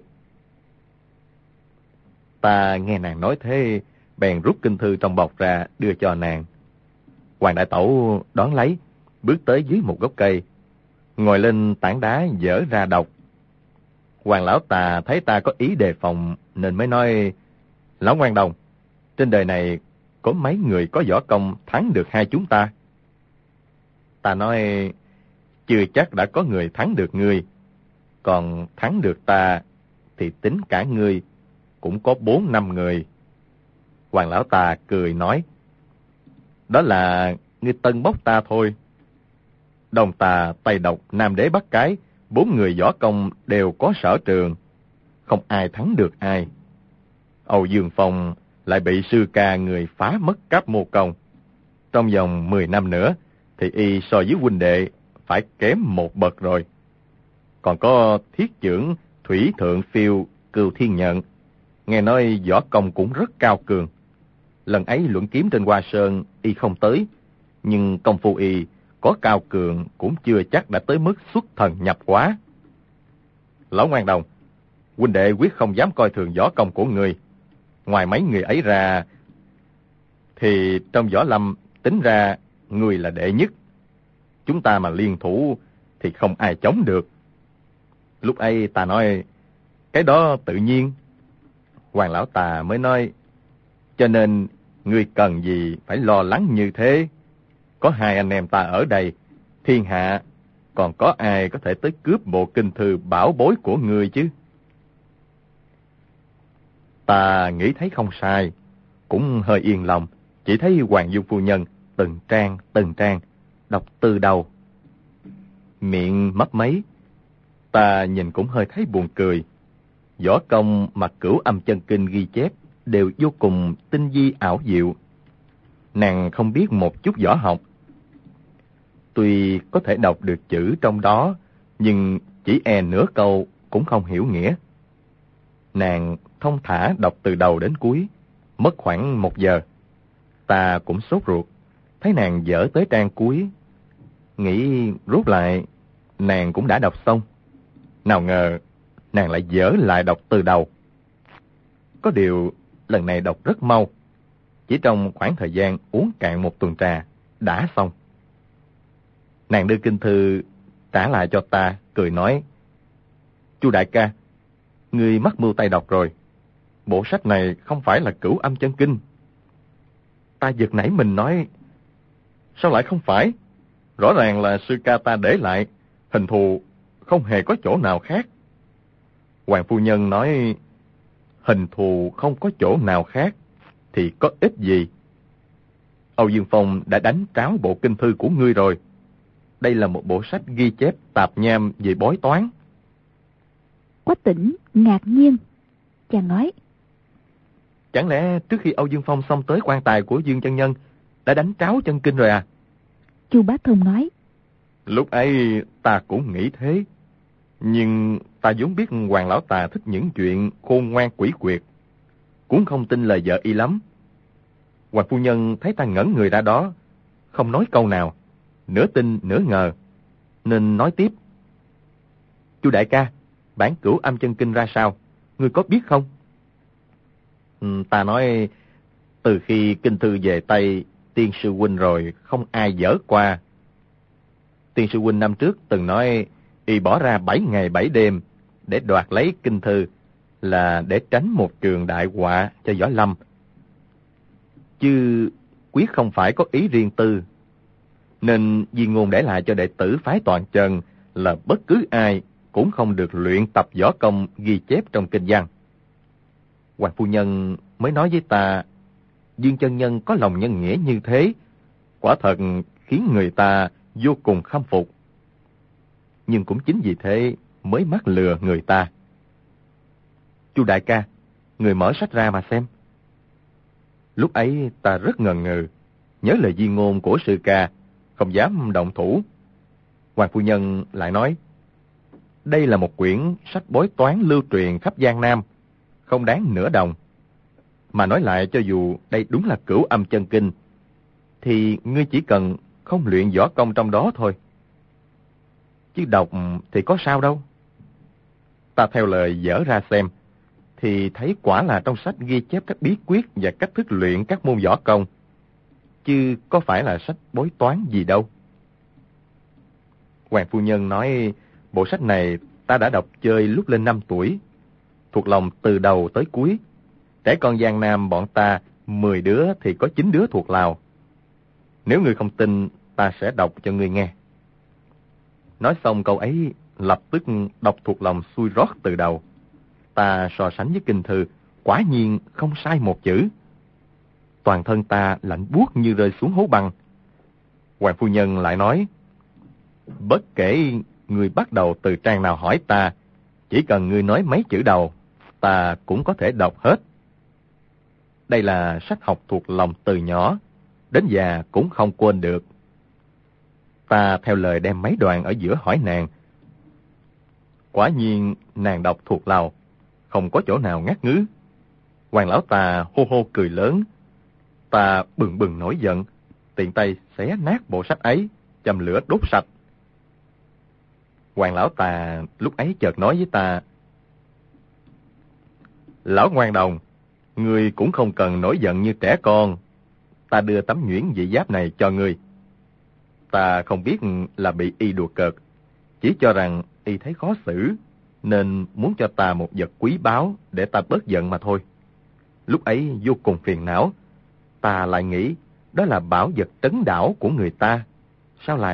Ta nghe nàng nói thế, bèn rút kinh thư trong bọc ra đưa cho nàng. Hoàng đại tẩu đón lấy, bước tới dưới một gốc cây, ngồi lên tảng đá dở ra đọc. Hoàng lão tà thấy ta có ý đề phòng nên mới nói, Lão ngoan đồng, trên đời này có mấy người có võ công thắng được hai chúng ta? Ta nói, chưa chắc đã có người thắng được ngươi, còn thắng được ta thì tính cả ngươi cũng có bốn năm người. Hoàng lão tà cười nói, đó là ngươi tân bốc ta thôi. Đồng tà, Tây Độc, Nam Đế, Bắc Cái, bốn người võ công đều có sở trường, không ai thắng được ai. Âu Dương Phong lại bị sư ca người phá mất Cáp Mô Công. Trong vòng mười năm nữa thì y so với huynh đệ phải kém một bậc rồi. Còn có thiết trưởng Thủy Thượng Phiêu Cừu Thiên Nhận, nghe nói võ công cũng rất cao cường. Lần ấy luận kiếm trên Hoa Sơn y không tới, nhưng công phu y có cao cường cũng chưa chắc đã tới mức xuất thần nhập hóa. Lão ngoan đồng, huynh đệ quyết không dám coi thường võ công của người. Ngoài mấy người ấy ra, thì trong võ lâm tính ra người là đệ nhất. Chúng ta mà liên thủ thì không ai chống được. Lúc ấy ta nói, cái đó tự nhiên. Hoàng lão tà mới nói, cho nên ngươi cần gì phải lo lắng như thế. Có hai anh em ta ở đây, Thiên hạ còn có ai có thể tới cướp bộ kinh thư bảo bối của ngươi chứ? Ta nghĩ thấy không sai, cũng hơi yên lòng, chỉ thấy Hoàng dung phu nhân từng trang từng trang đọc từ đầu, miệng mấp máy. Ta nhìn cũng hơi thấy buồn cười. Võ công mà Cửu Âm Chân Kinh ghi chép đều vô cùng tinh vi ảo diệu. Nàng không biết một chút võ học. Tuy có thể đọc được chữ trong đó, nhưng chỉ e nửa câu cũng không hiểu nghĩa. Nàng thông thả đọc từ đầu đến cuối, mất khoảng một giờ. Ta cũng sốt ruột, thấy nàng dở tới trang cuối, nghĩ rút lại nàng cũng đã đọc xong. Nào ngờ nàng lại dở lại đọc từ đầu. Có điều lần này đọc rất mau, chỉ trong khoảng thời gian uống cạn một tuần trà đã xong. Nàng đưa kinh thư trả lại cho ta, cười nói: "Chu đại ca, ngươi mắc mưu tay đọc rồi. Bộ sách này không phải là Cửu Âm Chân Kinh." Ta giật nảy mình nói: "Sao lại không phải? Rõ ràng là sư ca ta để lại, hình thù không hề có chỗ nào khác." Hoàng phu nhân nói: "Hình thù không có chỗ nào khác thì có ích gì? Âu Dương Phong đã đánh tráo bộ kinh thư của ngươi rồi. Đây là một bộ sách ghi chép tạp nham về bói toán." Quách Tĩnh ngạc nhiên, chàng nói: "Chẳng lẽ trước khi Âu Dương Phong xông tới quan tài của Dương chân nhân đã đánh tráo chân kinh rồi à?" Chu Bá Thông nói: "Lúc ấy ta cũng nghĩ thế, nhưng ta vốn biết Hoàng lão tà thích những chuyện khôn ngoan quỷ quyệt, cũng không tin lời vợ y lắm." Hoàng phu nhân thấy ta ngẩn người ra đó, không nói câu nào, nửa tin nửa ngờ, nên nói tiếp: "Chu đại ca, bản Cửu Âm Chân Kinh ra sao, ngươi có biết không?" Ừ, ta nói: "Từ khi kinh thư về tay tiên sư huynh rồi, không ai dở qua. Tiên sư huynh năm trước từng nói y bỏ ra bảy ngày bảy đêm để đoạt lấy kinh thư là để tránh một trường đại họa cho Võ Lâm, chứ quyết không phải có ý riêng tư. Nên di ngôn để lại cho đệ tử phái Toàn Chân là bất cứ ai cũng không được luyện tập võ công ghi chép trong kinh văn." Hoàng phu nhân mới nói với ta: "Dương chân nhân có lòng nhân nghĩa như thế, quả thật khiến người ta vô cùng khâm phục. Nhưng cũng chính vì thế mới mắc lừa người ta." "Chu đại ca, người mở sách ra mà xem." Lúc ấy ta rất ngần ngừ, nhớ lời di ngôn của sư ca, không dám động thủ. Hoàng phu nhân lại nói: "Đây là một quyển sách bói toán lưu truyền khắp Giang Nam, không đáng nửa đồng. Mà nói lại, cho dù đây đúng là Cửu Âm Chân Kinh, thì ngươi chỉ cần không luyện võ công trong đó thôi. Chứ đọc thì có sao đâu." Ta theo lời dở ra xem, thì thấy quả là trong sách ghi chép các bí quyết và cách thức luyện các môn võ công, chứ có phải là sách bói toán gì đâu. Hoàng phu nhân nói: "Bộ sách này ta đã đọc chơi lúc lên năm tuổi, thuộc lòng từ đầu tới cuối. Trẻ con Giang Nam bọn ta mười đứa thì có chín đứa thuộc lào. Nếu ngươi không tin, ta sẽ đọc cho ngươi nghe." Nói xong câu ấy, lập tức đọc thuộc lòng xuôi rót từ đầu. Ta so sánh với kinh thư, quả nhiên không sai một chữ. Toàn thân ta lạnh buốt như rơi xuống hố băng. Hoàng phu nhân lại nói: "Bất kể ngươi bắt đầu từ trang nào hỏi ta, chỉ cần ngươi nói mấy chữ đầu, ta cũng có thể đọc hết. Đây là sách học thuộc lòng từ nhỏ, đến già cũng không quên được." Ta theo lời đem mấy đoạn ở giữa hỏi nàng. Quả nhiên nàng đọc thuộc lòng, không có chỗ nào ngắt ngứ. Hoàng lão tà hô hô cười lớn. Ta bừng bừng nổi giận, tiện tay xé nát bộ sách ấy, châm lửa đốt sạch. Hoàng lão tà lúc ấy chợt nói với ta: "Lão ngoan đồng, ngươi cũng không cần nổi giận như trẻ con. Ta đưa tấm nhuyễn dị giáp này cho ngươi. Ta không biết là bị y đùa cợt, chỉ cho rằng y thấy khó xử, nên muốn cho ta một vật quý báu để ta bớt giận mà thôi. Lúc ấy vô cùng phiền não, ta lại nghĩ đó là bảo vật trấn đảo của người ta, sao lại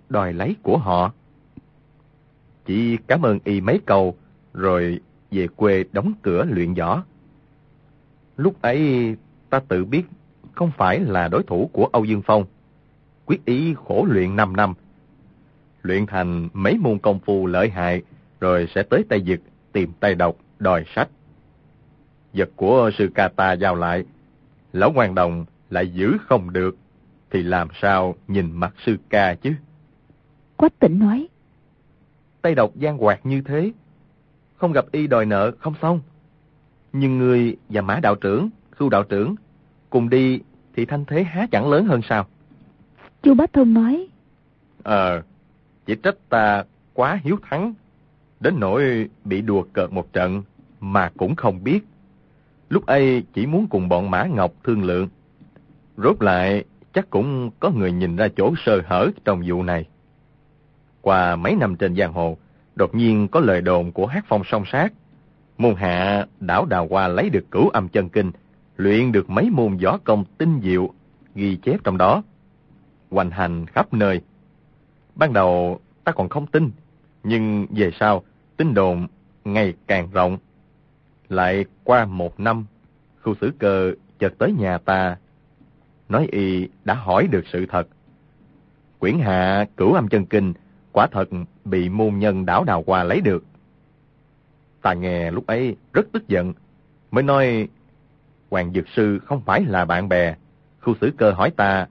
đòi lấy của họ. Chỉ cảm ơn y mấy câu, rồi về quê đóng cửa luyện võ. Lúc ấy ta tự biết không phải là đối thủ của Âu Dương Phong, quyết ý khổ luyện năm năm, luyện thành mấy môn công phu lợi hại, rồi sẽ tới Tây Vực tìm Tây Độc đòi sách. Vật của sư ca ta giao lại, lão Hoàng Đồng lại giữ không được, thì làm sao nhìn mặt sư ca chứ? Quách Tĩnh nói, Tây Độc gian hoạt như thế, không gặp y đòi nợ không xong. Nhưng ngươi và Mã đạo trưởng, Khưu đạo trưởng cùng đi thì thanh thế há chẳng lớn hơn sao? Chu Bá Thông nói, Ờ, chỉ trách ta quá hiếu thắng, đến nỗi bị đùa cợt một trận mà cũng không biết. Lúc ấy chỉ muốn cùng bọn Mã Ngọc thương lượng. Rốt lại chắc cũng có người nhìn ra chỗ sơ hở trong vụ này. Qua mấy năm trên giang hồ, đột nhiên có lời đồn của Hát Phong song sát. Môn hạ đảo Đào Hoa lấy được Cửu Âm Chân Kinh, luyện được mấy môn võ công tinh diệu, ghi chép trong đó, hoành hành khắp nơi. Ban đầu ta còn không tin, nhưng về sau tin đồn ngày càng rộng. Lại qua một năm, Khưu Xử Cơ chợt tới nhà ta, nói y đã hỏi được sự thật. Quyển hạ Cửu Âm Chân Kinh quả thật bị môn nhân đảo Đào Hoa lấy được. Ta nghe lúc ấy rất tức giận, mới nói Hoàng Dược Sư không phải là bạn bè. Khưu Xử Cơ hỏi ta,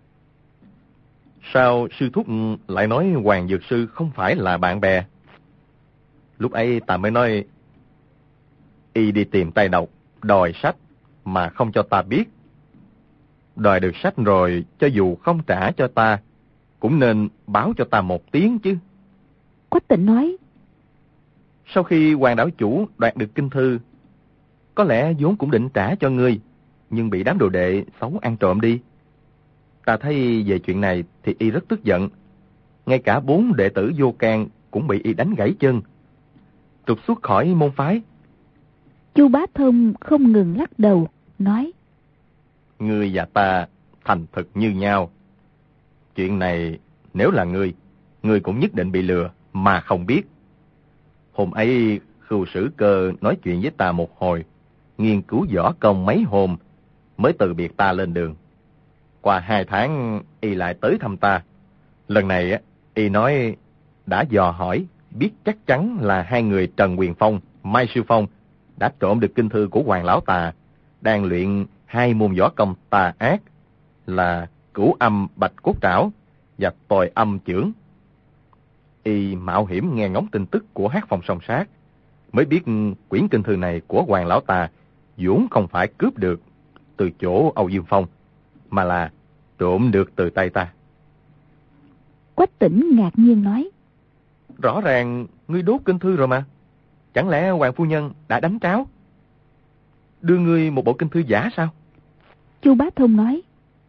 sao sư thúc lại nói Hoàng Dược Sư không phải là bạn bè? Lúc ấy ta mới nói, y đi tìm Tây Độc đòi sách mà không cho ta biết. Đòi được sách rồi, cho dù không trả cho ta, cũng nên báo cho ta một tiếng chứ. Quách Tĩnh nói, Sau khi Hoàng đảo chủ đoạt được kinh thư, có lẽ vốn cũng định trả cho ngươi, nhưng bị đám đồ đệ xấu ăn trộm đi. Ta thấy về chuyện này thì y rất tức giận. Ngay cả bốn đệ tử vô can cũng bị y đánh gãy chân, trục xuất khỏi môn phái. Chu Bá Thông không ngừng lắc đầu, nói, Ngươi và ta thành thực như nhau. Chuyện này nếu là ngươi, ngươi cũng nhất định bị lừa mà không biết. Hôm ấy Khưu Xử Cơ nói chuyện với ta một hồi, nghiên cứu võ công mấy hôm, mới từ biệt ta lên đường. Qua hai tháng, y lại tới thăm ta. Lần này, y nói đã dò hỏi, biết chắc chắn là hai người Trần Quyền Phong, Mai Sư Phong đã trộm được kinh thư của Hoàng Lão Tà, đang luyện hai môn võ công tà ác là Cửu Âm Bạch Cốt Trảo và Tồi Âm Chưởng. Y mạo hiểm nghe ngóng tin tức của Hát Phong song sát, mới biết quyển kinh thư này của Hoàng Lão Tà vốn không phải cướp được từ chỗ Âu Dương Phong, mà là trộm được từ tay ta. Quách Tĩnh ngạc nhiên nói, Rõ ràng ngươi đốt kinh thư rồi mà. Chẳng lẽ Hoàng phu nhân đã đánh tráo, đưa ngươi một bộ kinh thư giả sao? Chu Bá Thông nói,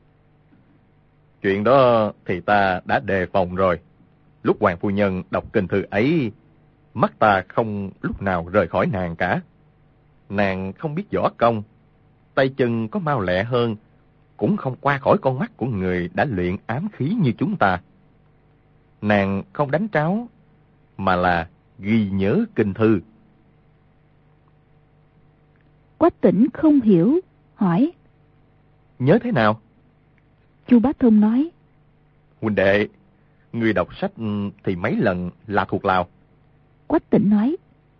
Chuyện đó thì ta đã đề phòng rồi. Lúc Hoàng phu nhân đọc kinh thư ấy, mắt ta không lúc nào rời khỏi nàng cả. Nàng không biết võ công, tay chân có mau lẹ hơn, cũng không qua khỏi con mắt của người đã luyện ám khí như chúng ta. Nàng không đánh tráo, mà là ghi nhớ kinh thư. Quách Tĩnh không hiểu, hỏi, Nhớ thế nào? Chu Bá Thông nói, Huynh đệ, người đọc sách thì mấy lần là thuộc lào? Quách Tĩnh nói,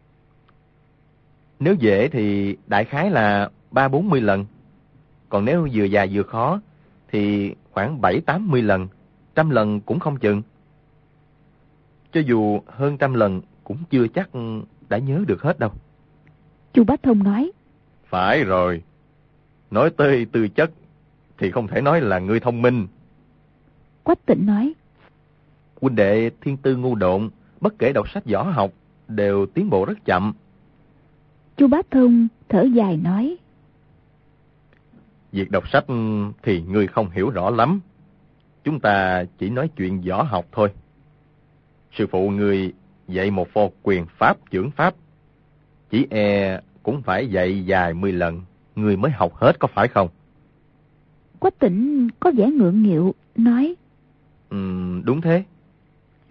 Nếu dễ thì đại khái là ba bốn mươi lần. Còn nếu vừa dài vừa khó thì khoảng bảy tám mươi lần, trăm lần cũng không chừng. Cho dù hơn trăm lần cũng chưa chắc đã nhớ được hết đâu. Chu Bá Thông nói, Phải rồi, nói tới tư chất thì không thể nói là ngươi thông minh. Quách Tĩnh nói, Huynh đệ thiên tư ngu độn, bất kể đọc sách võ học đều tiến bộ rất chậm. Chu Bá Thông thở dài nói, Việc đọc sách thì ngươi không hiểu rõ lắm. Chúng ta chỉ nói chuyện võ học thôi. Sư phụ ngươi dạy một pho quyền pháp chưởng pháp, chỉ e cũng phải dạy vài mươi lần ngươi mới học hết, có phải không? Quách Tĩnh có vẻ ngượng nghịu, nói, Ừm, đúng thế.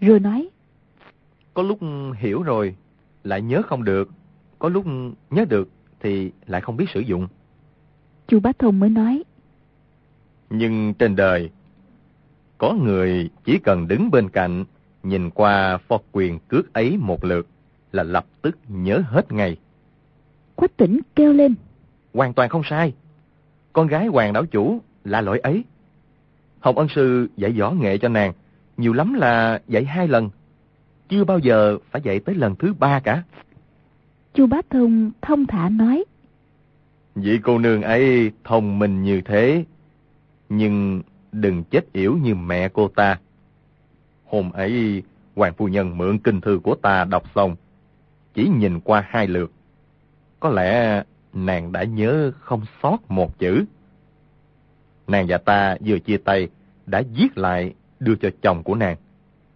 rồi nói: Có lúc hiểu rồi, lại nhớ không được. Có lúc nhớ được thì lại không biết sử dụng. Chu Bá Thông mới nói: Nhưng trên đời, có người chỉ cần đứng bên cạnh, nhìn qua pho quyền cước ấy một lượt là lập tức nhớ hết ngay. Quách Tĩnh kêu lên: Hoàn toàn không sai. Con gái Hoàng đảo chủ là loại ấy. Hồng ân sư dạy võ nghệ cho nàng, nhiều lắm là dạy hai lần, chưa bao giờ phải dạy tới lần thứ ba cả. Chu Bá Thông thông thả nói: Vị cô nương ấy thông minh như thế, nhưng đừng chết yểu như mẹ cô ta. Hôm ấy, Hoàng phu nhân mượn kinh thư của ta đọc xong, chỉ nhìn qua hai lượt. Có lẽ nàng đã nhớ không sót một chữ. Nàng và ta vừa chia tay, đã viết lại đưa cho chồng của nàng.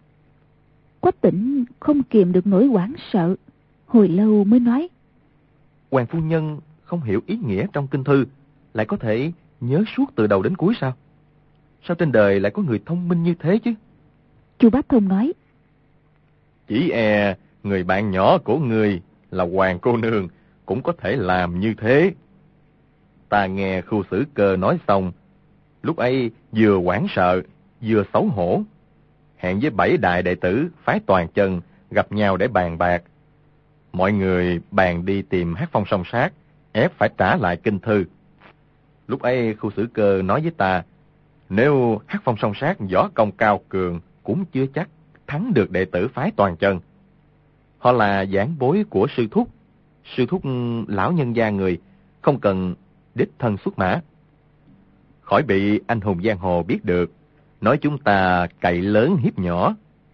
Quách Tĩnh không kìm được nỗi hoảng sợ, hồi lâu mới nói: Hoàng phu nhân không hiểu ý nghĩa trong kinh thư, lại có thể nhớ suốt từ đầu đến cuối sao? Sao trên đời lại có người thông minh như thế chứ? Chu Bá Thông nói: Chỉ e người bạn nhỏ của ngươi là Hoàng cô nương cũng có thể làm như thế. Ta nghe Khu Xử Cơ nói xong, lúc ấy vừa hoảng sợ, vừa xấu hổ. Hẹn với bảy đại đệ tử phái Toàn Chân gặp nhau để bàn bạc. Mọi người bàn đi tìm Hắc Phong Song Sát, ép phải trả lại kinh thư. Lúc ấy Khu Xử Cơ nói với ta, nếu Hắc Phong Song Sát võ công cao cường cũng chưa chắc thắng được đệ tử phái Toàn Chân. Họ là giảng bối của sư thúc. Sư thúc lão nhân gia người, không cần đích thân xuất mã. Khỏi bị anh hùng giang hồ biết được, nói chúng ta cậy lớn hiếp nhỏ.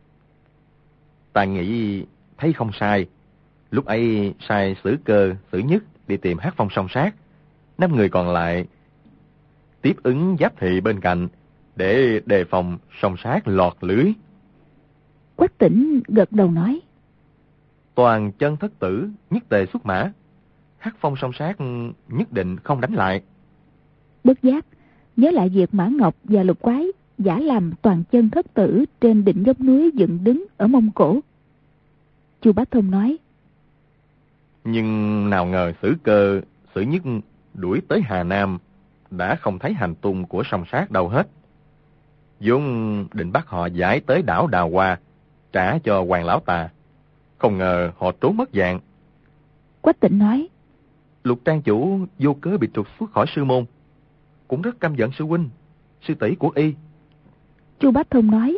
Ta nghĩ thấy không sai. Lúc ấy sai Xử Cơ, Xử Nhất đi tìm Hắc Phong Song Sát. Năm người còn lại tiếp ứng giáp thị bên cạnh để đề phòng song sát lọt lưới. Quách Tĩnh gật đầu nói: Toàn Chân thất tử nhất tề xuất mã, Hắc Phong Song Sát nhất định không đánh lại. Bất giác nhớ lại việc Mã Ngọc và Lục Quái giả làm Toàn Chân thất tử trên đỉnh dốc núi dựng đứng ở Mông Cổ. Chu Bá Thông nói: Nhưng nào ngờ Xử Cơ, Xử Nhất đuổi tới Hà Nam, đã không thấy hành tung của song sát đâu hết. vốn định bắt họ giải tới đảo Đào Hoa, trả cho Hoàng lão tà. Không ngờ họ trốn mất dạng. Quách Tĩnh nói: Lục trang chủ vô cớ bị trục xuất khỏi sư môn, cũng rất căm giận sư huynh, sư tỷ của y. Chu Bá Thông nói: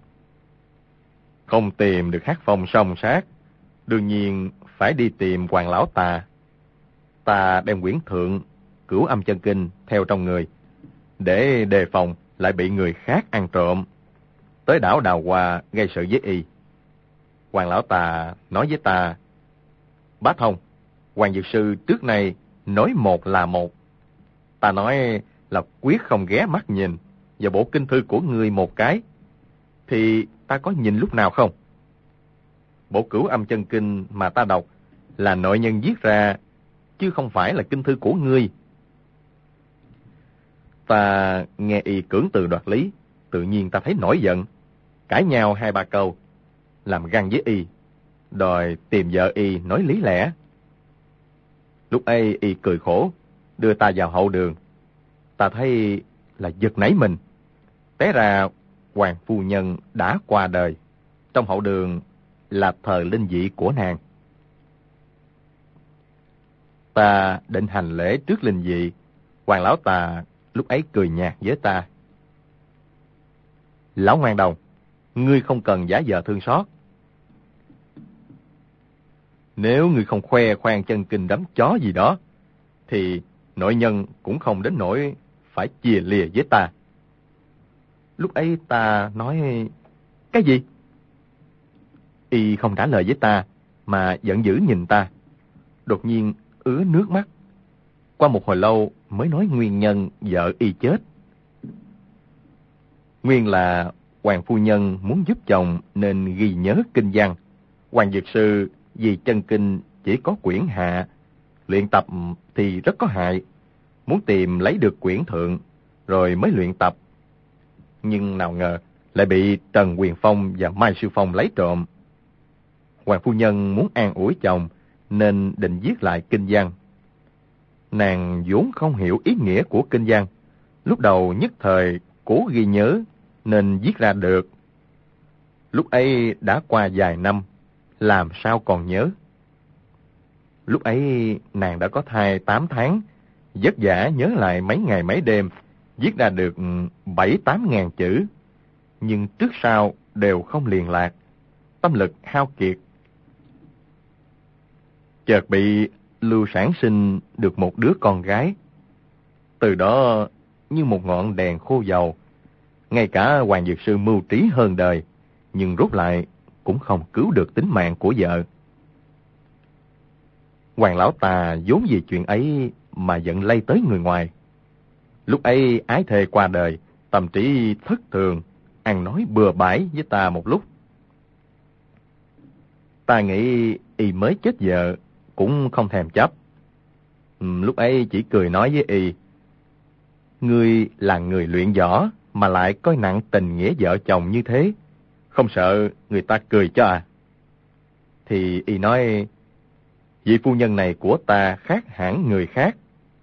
Không tìm được Hắc Phong Song Sát, đương nhiên phải đi tìm Hoàng lão tà. Ta đem quyển thượng Cửu Âm Chân Kinh theo trong người, để đề phòng lại bị người khác ăn trộm, tới đảo Đào Hoa gây sự với y. Hoàng lão tà nói với ta: Bá Thông, Hoàng dược sư trước nay nói một là một. Ta nói là quyết không ghé mắt nhìn vào bộ kinh thư của ngươi một cái, thì ta có nhìn lúc nào không? Bộ Cửu Âm Chân Kinh mà ta đọc là nội nhân viết ra, chứ không phải là kinh thư của ngươi. Ta nghe y cưỡng từ đoạt lý, tự nhiên ta thấy nổi giận, cãi nhau hai ba câu, làm găng với y, đòi tìm vợ y nói lý lẽ. Lúc ấy y cười khổ, đưa ta vào hậu đường. Ta thấy là giật nảy mình. Té ra Hoàng phu nhân đã qua đời. Trong hậu đường là thờ linh vị của nàng. Ta định hành lễ trước linh vị. Hoàng lão tà lúc ấy cười nhạt với ta: Lão ngoan đồng, ngươi không cần giả vờ thương xót. Nếu ngươi không khoe khoang chân kinh đấm chó gì đó, thì nội nhân cũng không đến nỗi phải chia lìa với ta. Lúc ấy ta nói: Cái gì? Y không trả lời với ta, mà giận dữ nhìn ta, đột nhiên ứa nước mắt. Qua một hồi lâu mới nói nguyên nhân vợ y chết. Nguyên là Hoàng phu nhân muốn giúp chồng nên ghi nhớ kinh văn. Hoàng dược sư vì chân kinh chỉ có quyển hạ, luyện tập thì rất có hại, muốn tìm lấy được quyển thượng rồi mới luyện tập. Nhưng nào ngờ lại bị Trần Huyền Phong và Mai Sư Phong lấy trộm. Hoàng phu nhân muốn an ủi chồng nên định viết lại kinh văn. Nàng vốn không hiểu ý nghĩa của kinh văn, lúc đầu nhất thời cố ghi nhớ nên viết ra được. Lúc ấy đã qua vài năm, làm sao còn nhớ. Lúc ấy nàng đã có thai tám tháng, vất vả nhớ lại mấy ngày mấy đêm, viết ra được bảy tám ngàn chữ, nhưng trước sau đều không liền lạc, tâm lực hao kiệt. Chợt bị Lưu sản sinh được một đứa con gái. Từ đó như một ngọn đèn khô dầu, ngay cả Hoàng Dược Sư mưu trí hơn đời, nhưng rốt lại cũng không cứu được tính mạng của vợ. Hoàng lão tà vốn vì chuyện ấy mà giận lây tới người ngoài. Lúc ấy ái thề qua đời, tâm trí thất thường, ăn nói bừa bãi với ta một lúc. Ta nghĩ y mới chết vợ cũng không thèm chấp. Lúc ấy chỉ cười nói với y, ngươi là người luyện võ mà lại coi nặng tình nghĩa vợ chồng như thế, không sợ người ta cười cho à? Thì y nói, vị phu nhân này của ta khác hẳn người khác.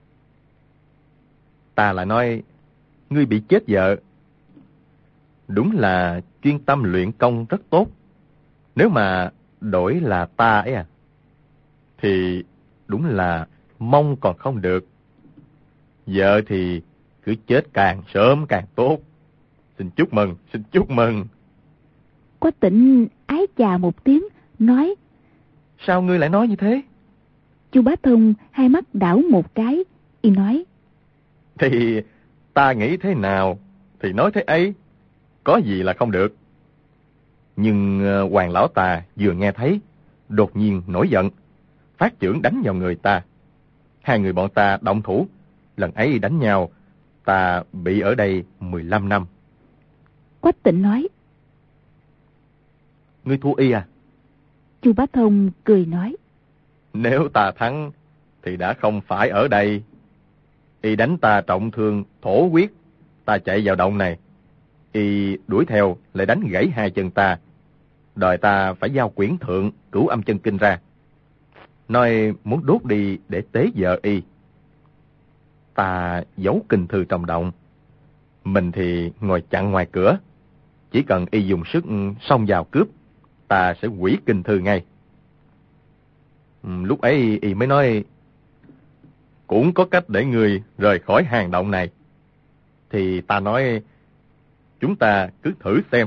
Ta lại nói, ngươi bị chết vợ. Đúng là chuyên tâm luyện công rất tốt. Nếu mà đổi là ta ấy à, thì đúng là mong còn không được. Vợ thì cứ chết càng sớm càng tốt. Xin chúc mừng, xin chúc mừng. Quách Tĩnh ái chà một tiếng, nói, sao ngươi lại nói như thế? Chu Bá Thông hai mắt đảo một cái, y nói, thì ta nghĩ thế nào thì nói thế ấy, có gì là không được. Nhưng Hoàng lão tà vừa nghe thấy, đột nhiên nổi giận, phát chưởng đánh vào người ta. Hai người bọn ta động thủ, lần ấy đánh nhau, ta bị ở đây mười lăm năm. Quách Tĩnh nói, ngươi thua y à? Chu Bá Thông cười nói, nếu ta thắng thì đã không phải ở đây. Y đánh ta trọng thương thổ huyết, ta chạy vào động này, y đuổi theo lại đánh gãy hai chân ta, đòi ta phải giao quyển thượng cửu âm chân kinh ra, nói muốn đốt đi để tế vợ y. Ta giấu kinh thư trong động, mình thì ngồi chặn ngoài cửa, chỉ cần y dùng sức xông vào cướp, ta sẽ hủy kinh thư ngay. Lúc ấy y mới nói, cũng có cách để người rời khỏi hang động này. Thì ta nói, chúng ta cứ thử xem.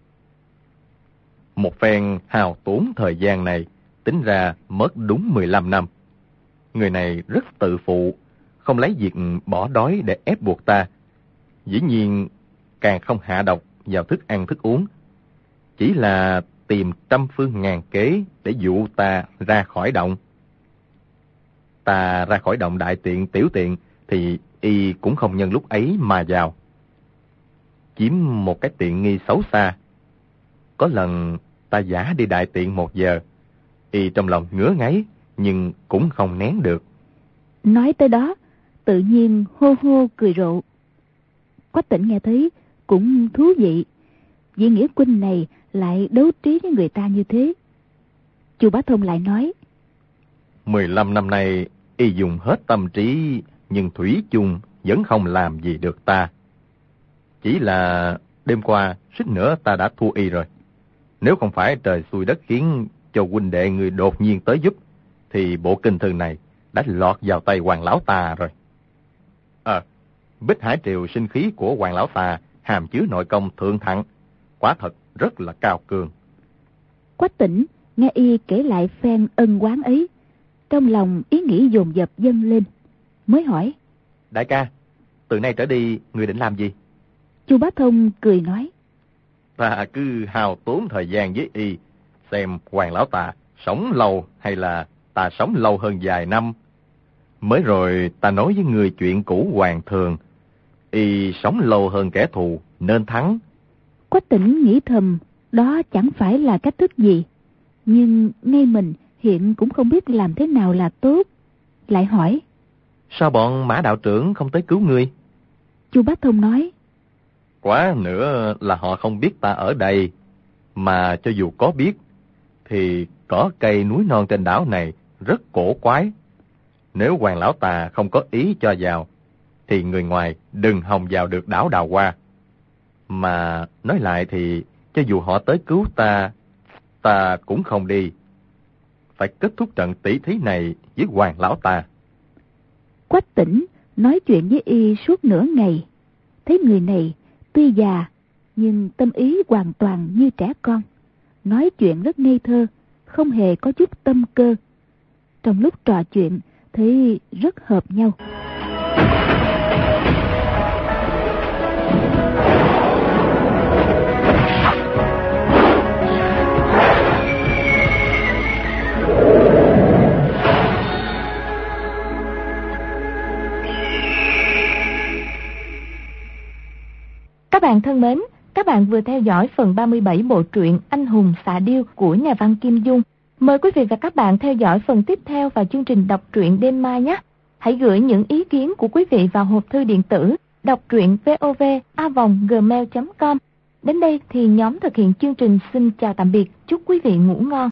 Một phen hào tốn thời gian này, tính ra mất đúng mười lăm năm. Người này rất tự phụ, không lấy việc bỏ đói để ép buộc ta. Dĩ nhiên càng không hạ độc vào thức ăn thức uống. Chỉ là tìm trăm phương ngàn kế để dụ ta ra khỏi động. Ta ra khỏi động đại tiện tiểu tiện thì y cũng không nhân lúc ấy mà vào. Chiếm một cái tiện nghi xấu xa. Có lần ta giả đi đại tiện một giờ, y trong lòng ngứa ngáy nhưng cũng không nén được. Nói tới đó, tự nhiên hô hô cười rộ. Quách Tĩnh nghe thấy cũng thú vị, vị nghĩa huynh này lại đấu trí với người ta như thế. Chu Bá Thông lại nói, Mười lăm năm nay y dùng hết tâm trí, nhưng thủy chung vẫn không làm gì được ta. Chỉ là đêm qua suýt nữa ta đã thua y rồi. Nếu không phải trời xui đất khiến cho huynh đệ người đột nhiên tới giúp, thì bộ kinh thư này đã lọt vào tay Hoàng lão tà rồi. Ờ, Bích Hải Triều sinh khí của Hoàng lão tà hàm chứa nội công thượng thặng, quả thật rất là cao cường. Quách Tĩnh nghe y kể lại phen ân oán ấy, trong lòng ý nghĩ dồn dập dâng lên, mới hỏi, đại ca, từ nay trở đi người định làm gì? Chu Bá Thông cười nói, Ta cứ hao tốn thời gian với y, xem Hoàng lão tà sống lâu hay là ta sống lâu hơn vài năm. Mới rồi ta nói với người chuyện cũ Hoàng thường, y sống lâu hơn kẻ thù nên thắng. Quách Tĩnh nghĩ thầm, đó chẳng phải là cách thức gì, nhưng ngay mình hiện cũng không biết làm thế nào là tốt. Lại hỏi, sao bọn Mã đạo trưởng không tới cứu ngươi? Chu Bá Thông nói, Quá nữa là họ không biết ta ở đây, mà cho dù có biết, thì cỏ cây núi non trên đảo này rất cổ quái. Nếu Hoàng lão ta không có ý cho vào, thì người ngoài đừng hòng vào được đảo Đào Hoa. Mà nói lại thì, cho dù họ tới cứu ta, ta cũng không đi. Phải kết thúc trận tỷ thí này với Hoàng lão ta. Quách Tĩnh nói chuyện với y suốt nửa ngày. Thấy người này tuy già, nhưng tâm ý hoàn toàn như trẻ con. Nói chuyện rất ngây thơ, không hề có chút tâm cơ. Trong lúc trò chuyện, thấy rất hợp nhau. Các bạn thân mến, các bạn vừa theo dõi phần ba mươi bảy bộ truyện Anh hùng xạ điêu của nhà văn Kim Dung. Mời quý vị và các bạn theo dõi phần tiếp theo vào chương trình đọc truyện đêm mai nhé. Hãy gửi những ý kiến của quý vị vào hộp thư điện tử đọc truyện vov a vòng gmail chấm com. Đến đây thì nhóm thực hiện chương trình xin chào tạm biệt, chúc quý vị ngủ ngon.